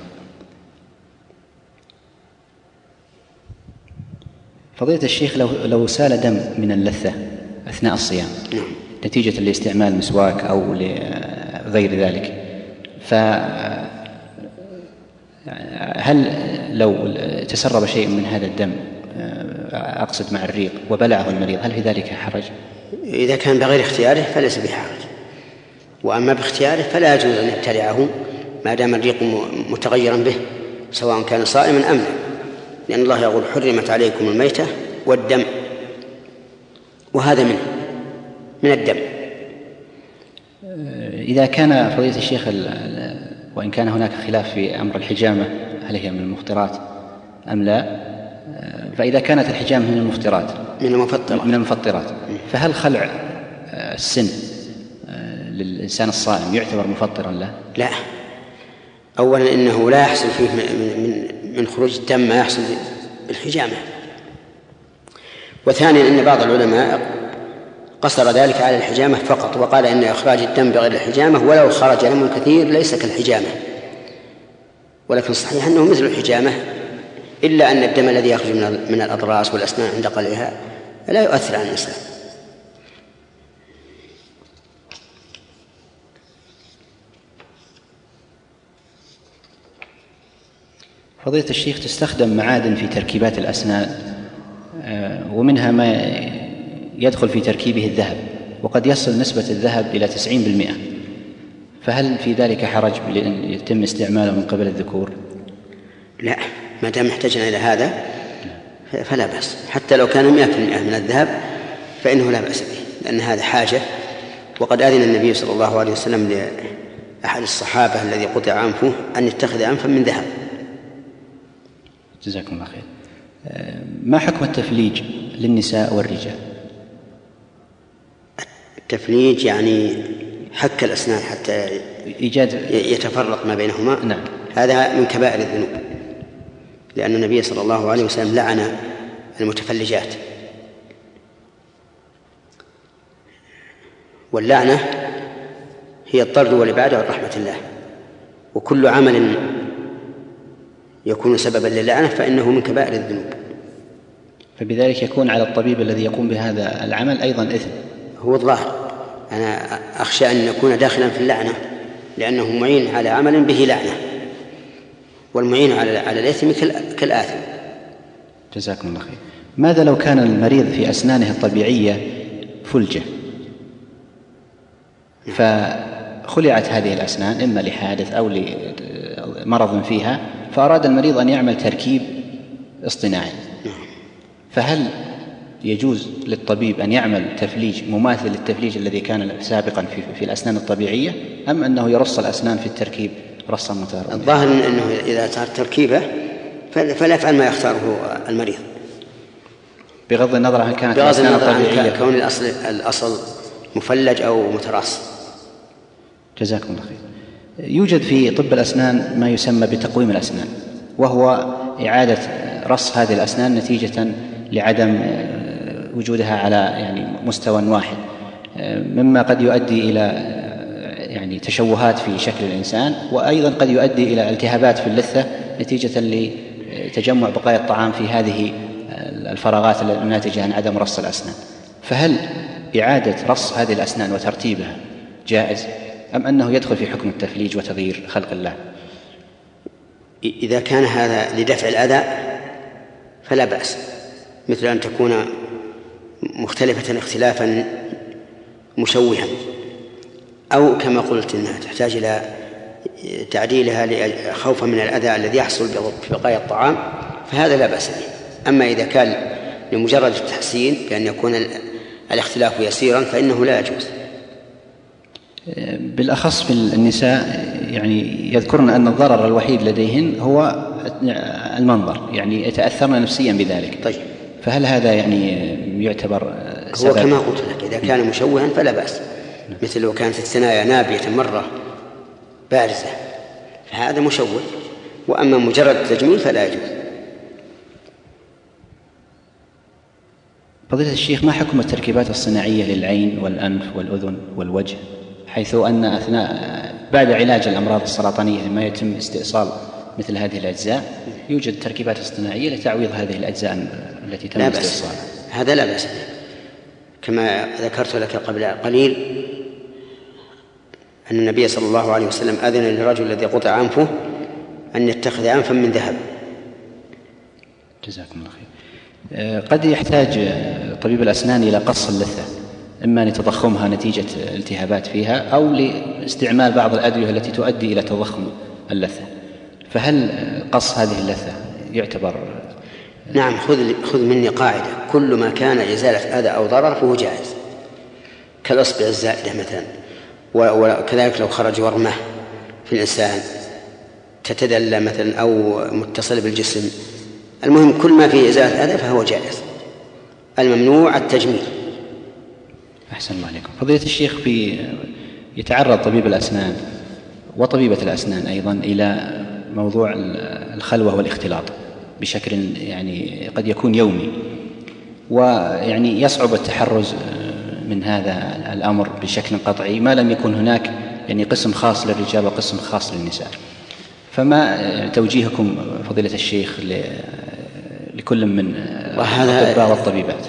فضيلة الشيخ، لو لو سال دم من اللثة أثناء الصيام نتيجة لاستعمال مسواك أو لغير ذلك، فهل لو تسرب شيء من هذا الدم، أقصد مع الريق، وبلعه المريض، هل في ذلك حرج؟ إذا كان بغير اختياره فليس به حرج، وأما باختياره فلا يجوز أن يبتلعه ما دام الريق متغيرا به سواء كان صائما أم لا، لأن الله يقول حرمت عليكم الميتة والدم، وهذا منه من الدم. إذا كان فضيلة الشيخ وإن كان هناك خلاف في أمر الحجامة هل هي من المفطرات أم لا، فإذا كانت الحجامة من المفطرات من المفطرات من المفطرات فهل خلع السن للإنسان الصائم يعتبر مفطرا له؟ لا، أولا إنه لا يحصل فيه من من خروج الدم ما يحصل بالحجامة، وثانيا إن بعض العلماء قصر ذلك على الحجامة فقط، وقال إن إخراج الدم بغير الحجامة ولو خرج دم كثير ليس كالحجامة، ولكن صحيح أنه مثل الحجامة، إلا أن الدم الذي يخرج من الأضراس والأسنان عند قلعها لا يؤثر على الإنسان. فضيلة الشيخ، تستخدم معادن في تركيبات الأسنان ومنها ما يدخل في تركيبه الذهب، وقد يصل نسبة الذهب إلى تسعين بالمئة، فهل في ذلك حرج لأن يتم استعماله من قبل الذكور؟ لا، ما دام محتاجنا إلى هذا فلا بأس، حتى لو كان مئة بالمئة من الذهب فإنه لا بأس به، لأن هذا حاجة. وقد أذن النبي صلى الله عليه وسلم لأحد الصحابة الذي قطع أنفه أن يتخذ أنفا من ذهب. جزاكم الله خير. ما حكم التفليج للنساء والرجال؟ التفليج يعني حك الأسنان حتى إيجاد يتفرق ما بينهما. نعم. هذا من كبائر الذنوب، لأن النبي صلى الله عليه وسلم لعن المتفلجات، واللعنة هي الطرد والإبعاد عن رحمة الله، وكل عمل يكون سببا للعنة فإنه من كبائر الذنوب. فبذلك يكون على الطبيب الذي يقوم بهذا العمل أيضا إثم. هو الظاهر، أنا أخشى أن يكون داخلا في اللعنة، لأنه معين على عمل به لعنة، والمعين على على الإثم كالآثم. جزاكم الله خير. ماذا لو كان المريض في أسنانه الطبيعية فلجة، فخلعت هذه الأسنان إما لحادث أو لمرض فيها، فأراد المريض أن يعمل تركيب اصطناعي، فهل يجوز للطبيب أن يعمل تفليج مماثل للتفليج الذي كان سابقا في, في الأسنان الطبيعية، أم أنه يرص الأسنان في التركيب رصا متارا؟ الظاهر أنه إذا صار تركيبه فلا يفعل ما يختاره المريض، بغض النظر عن كانت الأسنان الطبيعية، كون الأصل, الأصل مفلج أو متراص. جزاكم الله خير. يوجد في طب الأسنان ما يسمى بتقويم الأسنان، وهو إعادة رص هذه الأسنان نتيجة لعدم وجودها على يعني مستوى واحد، مما قد يؤدي إلى يعني تشوهات في شكل الإنسان، وأيضا قد يؤدي إلى التهابات في اللثة نتيجة لتجمع بقايا الطعام في هذه الفراغات الناتجة عن عدم رص الأسنان. فهل إعادة رص هذه الأسنان وترتيبها جائز، أم أنه يدخل في حكم التفليج وتغيير خلق الله؟ إذا كان هذا لدفع الأذى فلا بأس، مثل أن تكون مختلفة اختلافا مشوها، أو كما قلت أنها تحتاج إلى تعديلها خوفا من الأذى الذي يحصل ببقايا الطعام فهذا لا بأس به. أما إذا كان لمجرد التحسين بأن يكون الاختلاف يسيرا فإنه لا يجوز. بالأخص في النساء يعني يذكرن أن الضرر الوحيد لديهن هو المنظر، يعني يتأثرن نفسيا بذلك. طيب فهل هذا يعني يعتبر سبب؟ هو كما قلت لك إذا كان مشوها فلا بأس، مثل لو كانت الثنايا نابية مرة بارزة فهذا مشوه، وأما مجرد التجميل فلا يجوز. فضيلة الشيخ، ما حكم التركيبات الصناعية للعين والأنف والأذن والوجه، حيث أن أثناء بعد علاج الأمراض السرطانية لما يتم استئصال مثل هذه الأجزاء يوجد تركيبات اصطناعية لتعويض هذه الأجزاء التي تم استئصالها؟ هذا لا بأس، كما ذكرت لك قبل قليل أن النبي صلى الله عليه وسلم أذن للرجل الذي قطع أنفه أن يتخذ أنفا من ذهب. جزاكم الله خير. قد يحتاج طبيب الأسنان إلى قص اللثة، إما لتضخمها نتيجة التهابات فيها أو لاستعمال بعض الأدوية التي تؤدي إلى تضخم اللثة، فهل قص هذه اللثة يعتبر؟ نعم، خذ خذ مني قاعدة: كل ما كان إزالة أذى أو ضرر فهو جائز، كالأصبع الزائدة مثلا، وكذلك لو خرج ورمة في الإنسان تتدلى مثلا أو متصل بالجسم، المهم كل ما فيه إزالة أذى فهو جائز. الممنوع التجميل. أحسن الله عليكم. فضيلة الشيخ، في يتعرض طبيب الأسنان وطبيبة الأسنان أيضا إلى موضوع الخلوة والاختلاط بشكل يعني قد يكون يومي، ويعني يصعب التحرز من هذا الأمر بشكل قطعي ما لم يكن هناك يعني قسم خاص للرجال وقسم خاص للنساء. فما توجيهكم فضيلة الشيخ لكل من الأطباء والطبيبات؟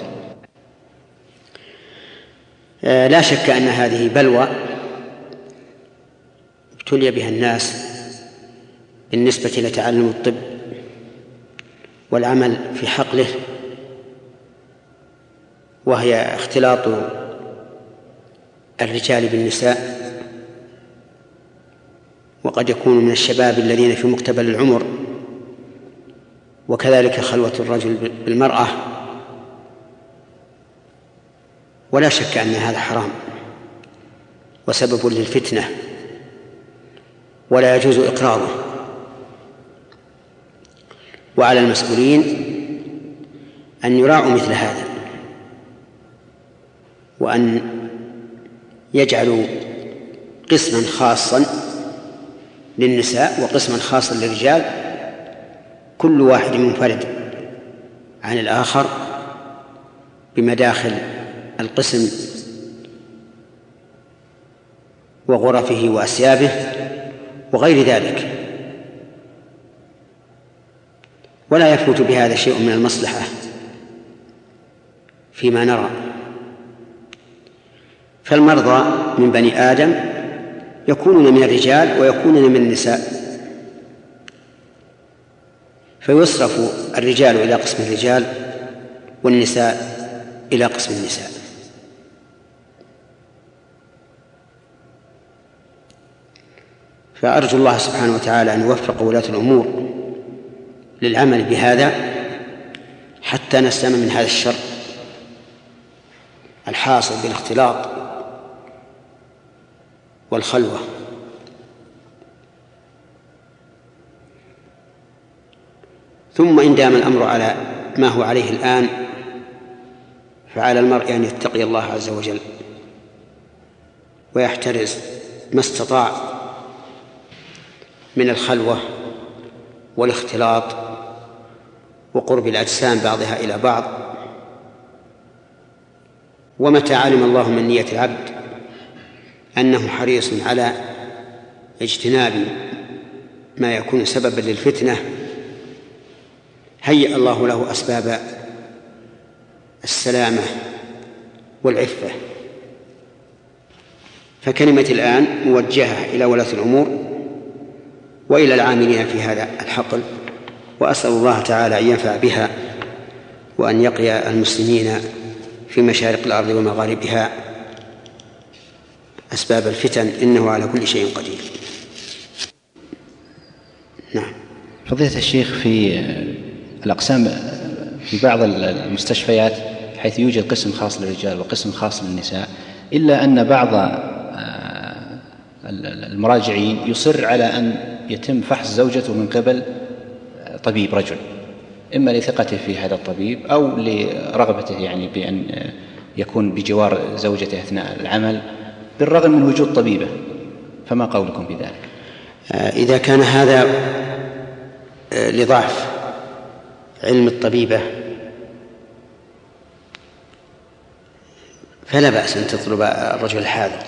لا شك أن هذه بلوى ابتلي بها الناس بالنسبة لتعلم الطب والعمل في حقله، وهي اختلاط الرجال بالنساء، وقد يكون من الشباب الذين في مقتبل العمر، وكذلك خلوة الرجل بالمرأة. ولا شك أن هذا حرام وسبب للفتنة ولا يجوز إقراره، وعلى المسؤولين أن يراعوا مثل هذا، وأن يجعلوا قسما خاصا للنساء وقسما خاصا للرجال، كل واحد منفرد عن الآخر بمداخل القسم وغرفه وأسيابه وغير ذلك، ولا يفوت بهذا شيء من المصلحة فيما نرى. فالمرضى من بني آدم يكونون من الرجال ويكونون من النساء، فيصرف الرجال إلى قسم الرجال والنساء إلى قسم النساء. فأرجو الله سبحانه وتعالى أن يوفق ولاة الأمور للعمل بهذا حتى نسلم من هذا الشر الحاصل بالاختلاط والخلوة. ثم إن دام الأمر على ما هو عليه الآن فعلى المرء أن يتقي الله عز وجل ويحترز ما استطاع من الخلوة والاختلاط وقرب الأجسام بعضها إلى بعض. ومتى علم الله من نية العبد أنه حريص على اجتناب ما يكون سببا للفتنة هيأ الله له أسباب السلامة والعفة. فكلمتي الآن موجهة إلى ولاة الأمور وإلى العاملين في هذا الحقل، وأسأل الله تعالى أن ينفع بها وأن يقي المسلمين في مشارق الأرض ومغاربها أسباب الفتن إنه على كل شيء قدير. نعم. فضيلة الشيخ، في الأقسام في بعض المستشفيات حيث يوجد قسم خاص للرجال وقسم خاص للنساء، إلا أن بعض المراجعين يصر على أن يتم فحص زوجته من قبل طبيب رجل، إما لثقته في هذا الطبيب أو لرغبته يعني بأن يكون بجوار زوجته أثناء العمل بالرغم من وجود طبيبة، فما قولكم بذلك؟ إذا كان هذا لضعف علم الطبيبة فلا بأس أن تطلب الرجل الحاذق.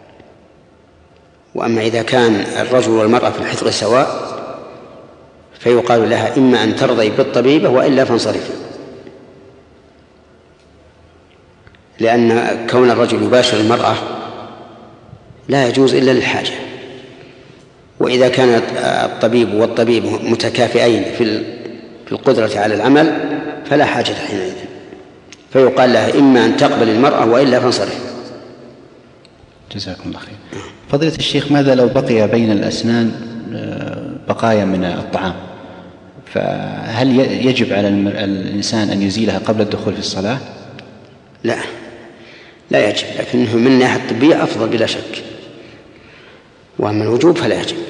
وأما إذا كان الرجل والمرأة في الحفظ سواء فيقال لها إما أن ترضي بالطبيبة وإلا فانصرفي، لأن كون الرجل يباشر المرأة لا يجوز إلا للحاجة. وإذا كان الطبيب والطبيب متكافئين في القدرة على العمل فلا حاجة حينئذ، فيقال لها إما أن تقبل المرأة وإلا فانصرف. جزاكم الله خير. فضيلة الشيخ، ماذا لو بقي بين الأسنان بقايا من الطعام، فهل يجب على الإنسان أن يزيلها قبل الدخول في الصلاة؟ لا لا يجب، لكنه من الناحية الطبية أفضل بلا شك، وأما الوجوب فلا يجب.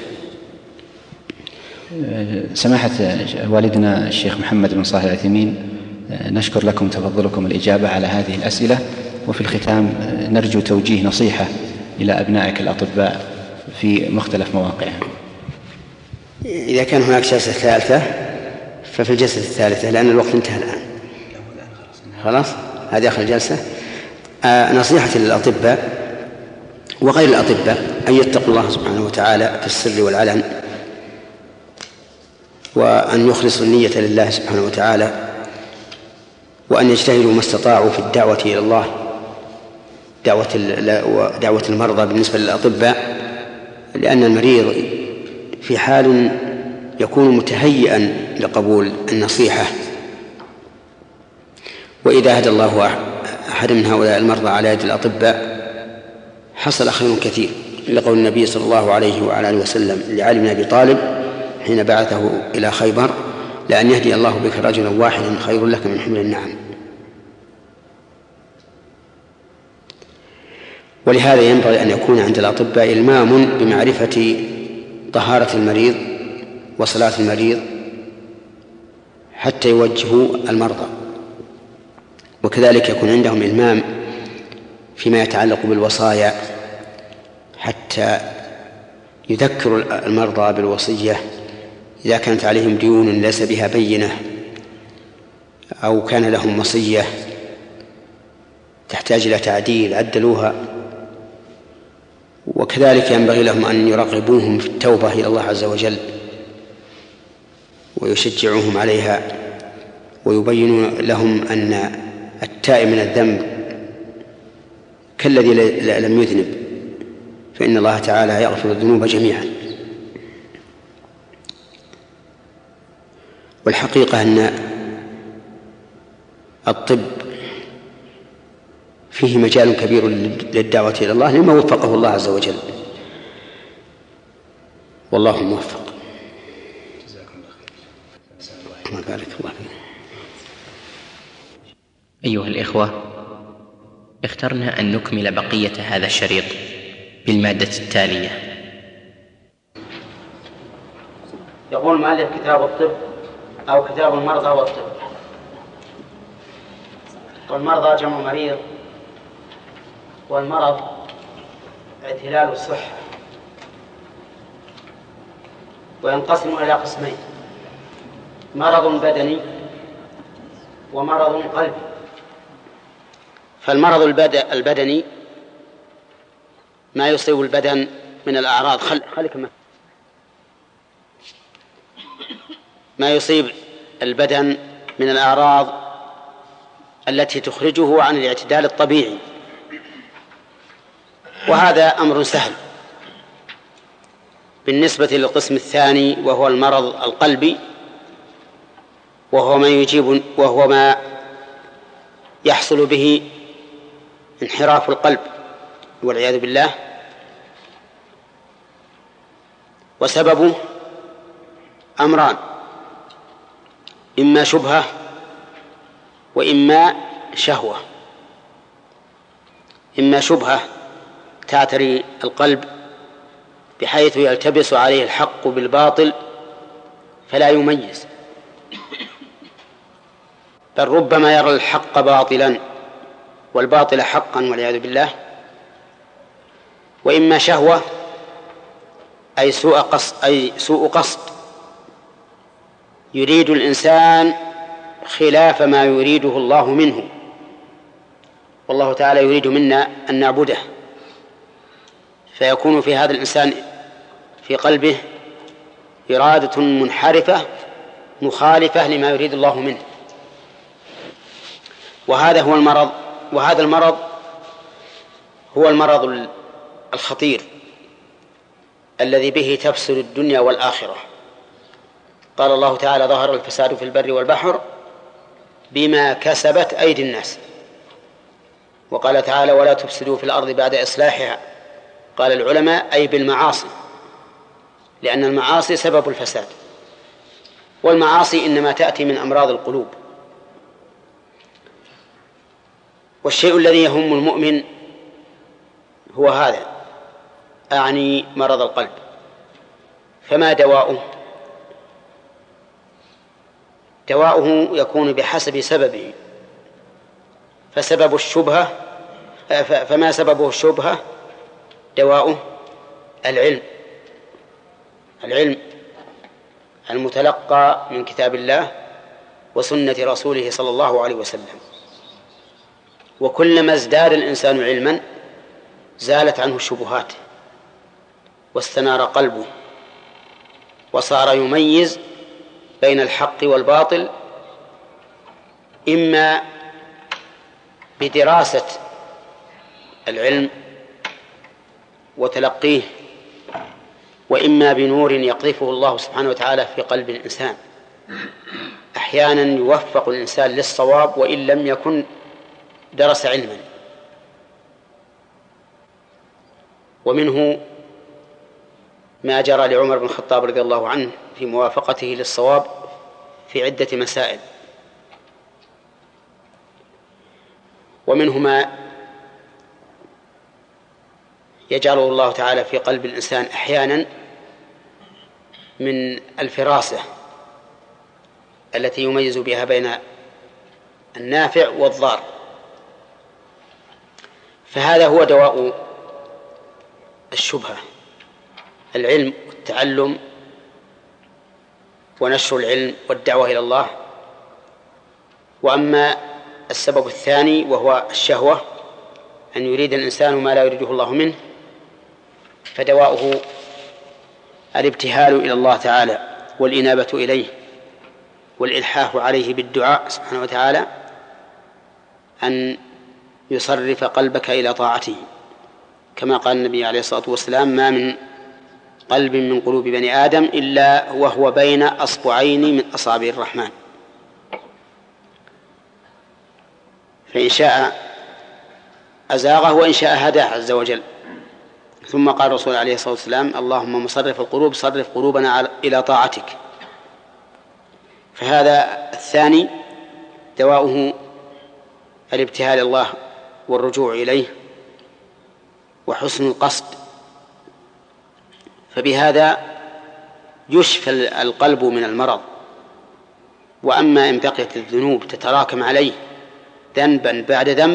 سماحة والدنا الشيخ محمد بن صالح العثيمين، نشكر لكم تفضلكم الإجابة على هذه الأسئلة، وفي الختام نرجو توجيه نصيحة إلى أبنائك الأطباء في مختلف مواقعهم. إذا كان هناك جلسة ثالثة ففي الجلسة الثالثة، لأن الوقت انتهى الآن. خلاص، هذه آخر جلسة. آه نصيحة للأطباء وغير الأطباء أن يتقوا الله سبحانه وتعالى في السر والعلن، وأن يخلصوا النية لله سبحانه وتعالى، وأن يجتهدوا ما استطاعوا في الدعوة إلى الله، دعوة دعوة المرضى بالنسبة للأطباء، لأن المريض في حال يكون متهيئا لقبول النصيحة. وإذا هدى الله أحد من هؤلاء المرضى على يد الأطباء حصل خير كثير، لقول النبي صلى الله عليه وعلى آله وسلم لعلي بن أبي طالب حين بعثه إلى خيبر: لأن يهدي الله بك رجلا واحدا خير لك من حمل النعم. ولهذا ينبغي أن يكون عند الأطباء إلمام بمعرفة طهارة المريض وصلاة المريض حتى يوجهوا المرضى، وكذلك يكون عندهم إلمام فيما يتعلق بالوصايا حتى يذكروا المرضى بالوصية إذا كانت عليهم ديون ليس بها بينة، أو كان لهم وصية تحتاج إلى تعديل عدلوها. وكذلك ينبغي لهم أن يرغبوهم في التوبة إلى الله عز وجل ويشجعوهم عليها، ويبينوا لهم أن التائب من الذنب كالذي لم يذنب، فإن الله تعالى يغفر الذنوب جميعا. والحقيقة أن الطب فيه مجال كبير للدعوة إلى الله لما وفقه الله عز وجل، والله الموفق. الله بارك الله فيك. أيها الإخوة، اخترنا أن نكمل بقية هذا الشريط بالمادة التالية. يقول مؤلف كتاب الطب أو كتاب المرضى والطب. والمرضى جمع مريض، والمرض اعتلال الصحة، وينقسم إلى قسمين: مرض بدني ومرض قلبي. فالمرض البدني ما يصيب البدن من الأعراض خل... خلك ما يصيب البدن من الأعراض التي تخرجه عن الاعتدال الطبيعي، وهذا أمر سهل. بالنسبة للقسم الثاني وهو المرض القلبي، وهو ما يجيب وهو ما يحصل به انحراف القلب والعياذ بالله، وسببه أمران: إما شبهة وإما شهوة. إما شبهة تعتري القلب بحيث يلتبس عليه الحق بالباطل فلا يميز، بل ربما يرى الحق باطلا والباطل حقا والعياذ بالله. وإما شهوة أي سوء قصد أي سوء قصد يريد الإنسان خلاف ما يريده الله منه، والله تعالى يريد منا أن نعبده، فيكون في هذا الإنسان في قلبه إرادة منحرفة مخالفة لما يريد الله منه، وهذا هو المرض. وهذا المرض هو المرض الخطير الذي به تفسد الدنيا والآخرة. قال الله تعالى: ظهر الفساد في البر والبحر بما كسبت أيدي الناس. وقال تعالى: ولا تفسدوا في الأرض بعد إصلاحها. قال العلماء: أي بالمعاصي، لأن المعاصي سبب الفساد، والمعاصي إنما تأتي من أمراض القلوب. والشيء الذي يهم المؤمن هو هذا، أعني مرض القلب. فما دواؤه؟ دواؤه يكون بحسب سببه، فسبب الشبهة فما سببه الشبهة دواؤه العلم العلم المتلقى من كتاب الله وسنة رسوله صلى الله عليه وسلم. وكلما ازداد الإنسان علما زالت عنه الشبهات واستنار قلبه وصار يميز بين الحق والباطل، إما بدراسة العلم وتلقيه، وإما بنور يقذفه الله سبحانه وتعالى في قلب الإنسان. أحيانا يوفق الإنسان للصواب وإن لم يكن درس علما. ومنه ما جرى لعمر بن الخطاب رضي الله عنه في موافقته للصواب في عدة مسائل. ومنه ما يجعله الله تعالى في قلب الإنسان أحيانا من الفراسة التي يميز بها بين النافع والضار. فهذا هو دواء الشبهة: العلم والتعلم ونشر العلم والدعوة إلى الله. وأما السبب الثاني وهو الشهوة، أن يريد الإنسان ما لا يريده الله منه، فدواؤه الابتهال إلى الله تعالى والإنابة إليه والإلحاح عليه بالدعاء سبحانه وتعالى أن يصرف قلبك إلى طاعته، كما قال النبي عليه الصلاة والسلام: ما من قلب من قلوب بني آدم إلا وهو بين أصبعين من أصابع الرحمن، فإن شاء أزاغه وإن شاء هداه عز وجل. ثم قال الرسول عليه الصلاة والسلام: اللهم مصرف القلوب صرف قلوبنا إلى طاعتك. فهذا الثاني دواؤه الابتهال الله والرجوع إليه وحسن القصد، فبهذا يشفى القلب من المرض. وأما إن بقيت الذنوب تتراكم عليه ذنبا بعد ذنب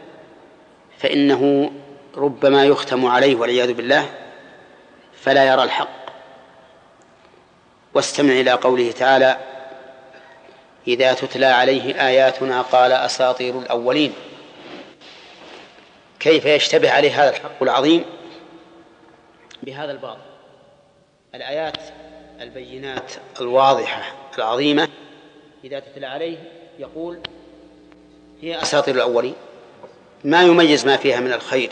فإنه ربما يختم عليه والعياذ بالله فلا يرى الحق. واستمع إلى قوله تعالى: إذا تتلى عليه آياتنا قال أساطير الأولين. كيف يشتبه عليه هذا الحق العظيم بهذا الباطل؟ الآيات البينات الواضحة العظيمة إذا تتلى عليه يقول هي أساطير الأولين، ما يميز ما فيها من الخير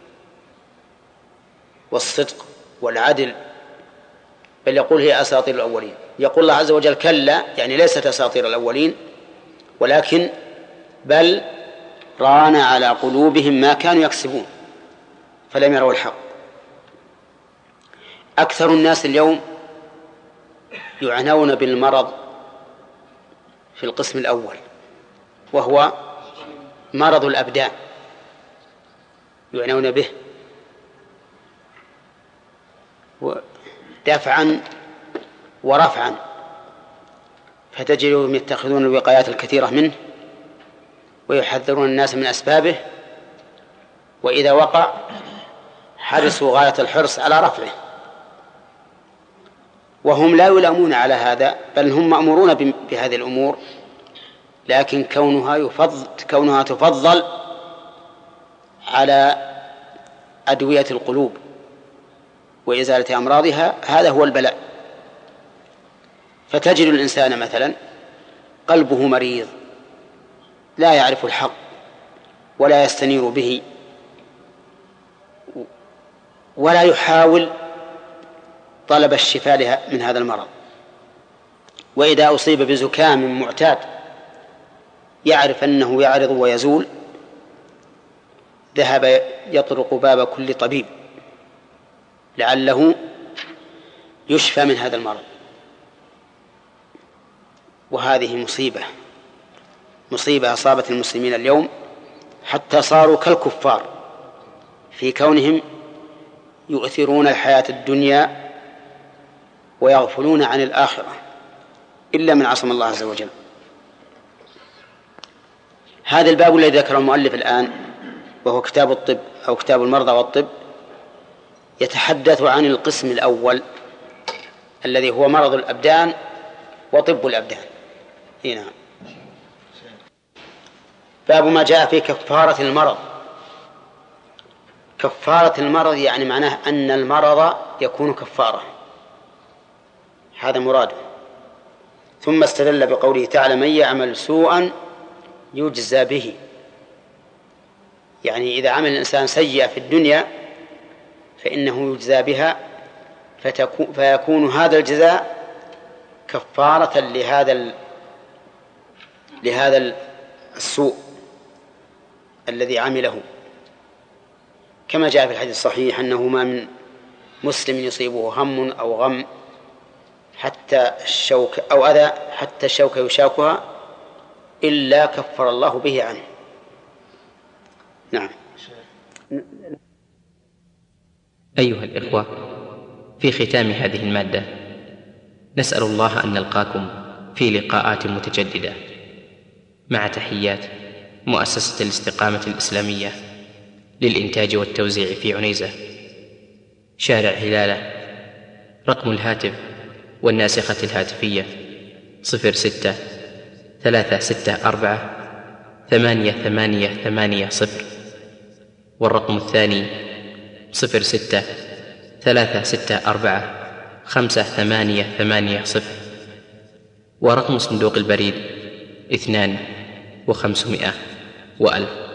والصدق والعدل، بل يقول هي أساطير الأولين. يقول الله عز وجل: كلا، يعني ليست أساطير الأولين، ولكن بل ران على قلوبهم ما كانوا يكسبون فلم يروا الحق. أكثر الناس اليوم يعنون بالمرض في القسم الأول، وهو مرض الأبدان، يعنون به دفعا ورفعا، فتجدهم يتخذون الوقايات الكثيرة منه ويحذرون الناس من أسبابه، وإذا وقع حرصوا غاية الحرص على رفعه، وهم لا يلامون على هذا، بل هم مأمورون بهذه الأمور، لكن كونها يفضل كونها تفضل على أدوية القلوب وإزالة أمراضها، هذا هو البلاء. فتجد الإنسان مثلا قلبه مريض، لا يعرف الحق ولا يستنير به ولا يحاول طلب الشفاء من هذا المرض، وإذا أصيب بزكام معتاد يعرف أنه يعرض ويزول، ذهب يطرق باب كل طبيب لعله يشفى من هذا المرض. وهذه مصيبة مصيبة أصابت المسلمين اليوم، حتى صاروا كالكفار في كونهم يؤثرون الحياة الدنيا ويغفلون عن الآخرة، إلا من عصم الله عز وجل. هذا الباب الذي ذكره المؤلف الآن، وهو كتاب الطب أو كتاب المرضى والطب، يتحدث عن القسم الأول الذي هو مرض الأبدان وطب الأبدان. هنا باب ما جاء في كفارة المرض. كفارة المرض يعني معناه أن المرض يكون كفارة، هذا مراده. ثم استدل بقوله تعالى: من يعمل سوءا يجزى به، يعني إذا عمل الإنسان سيئة في الدنيا فإنه يجزى بها، فيكون هذا الجزاء كفارة لهذا لهذا السوء الذي عمله، كما جاء في الحديث الصحيح أنه ما من مسلم يصيبه هم أو غم حتى الشوك أو أذى حتى الشوك يشاكها إلا كفر الله به عنه. نعم. أيها الإخوة، في ختام هذه المادة نسأل الله أن نلقاكم في لقاءات متجددة، مع تحيات مؤسسة الاستقامة الإسلامية للإنتاج والتوزيع في عنيزة، شارع هلالة. رقم الهاتف والناسخة الهاتفية صفر ستة ثلاثة ستة أربعة ثمانية ثمانية ثمانية صفر، والرقم الثاني صفر ستة ثلاثة ستة أربعة خمسة ثمانية ثمانية صفر، ورقم صندوق البريد اثنان وخمسمائة وألف.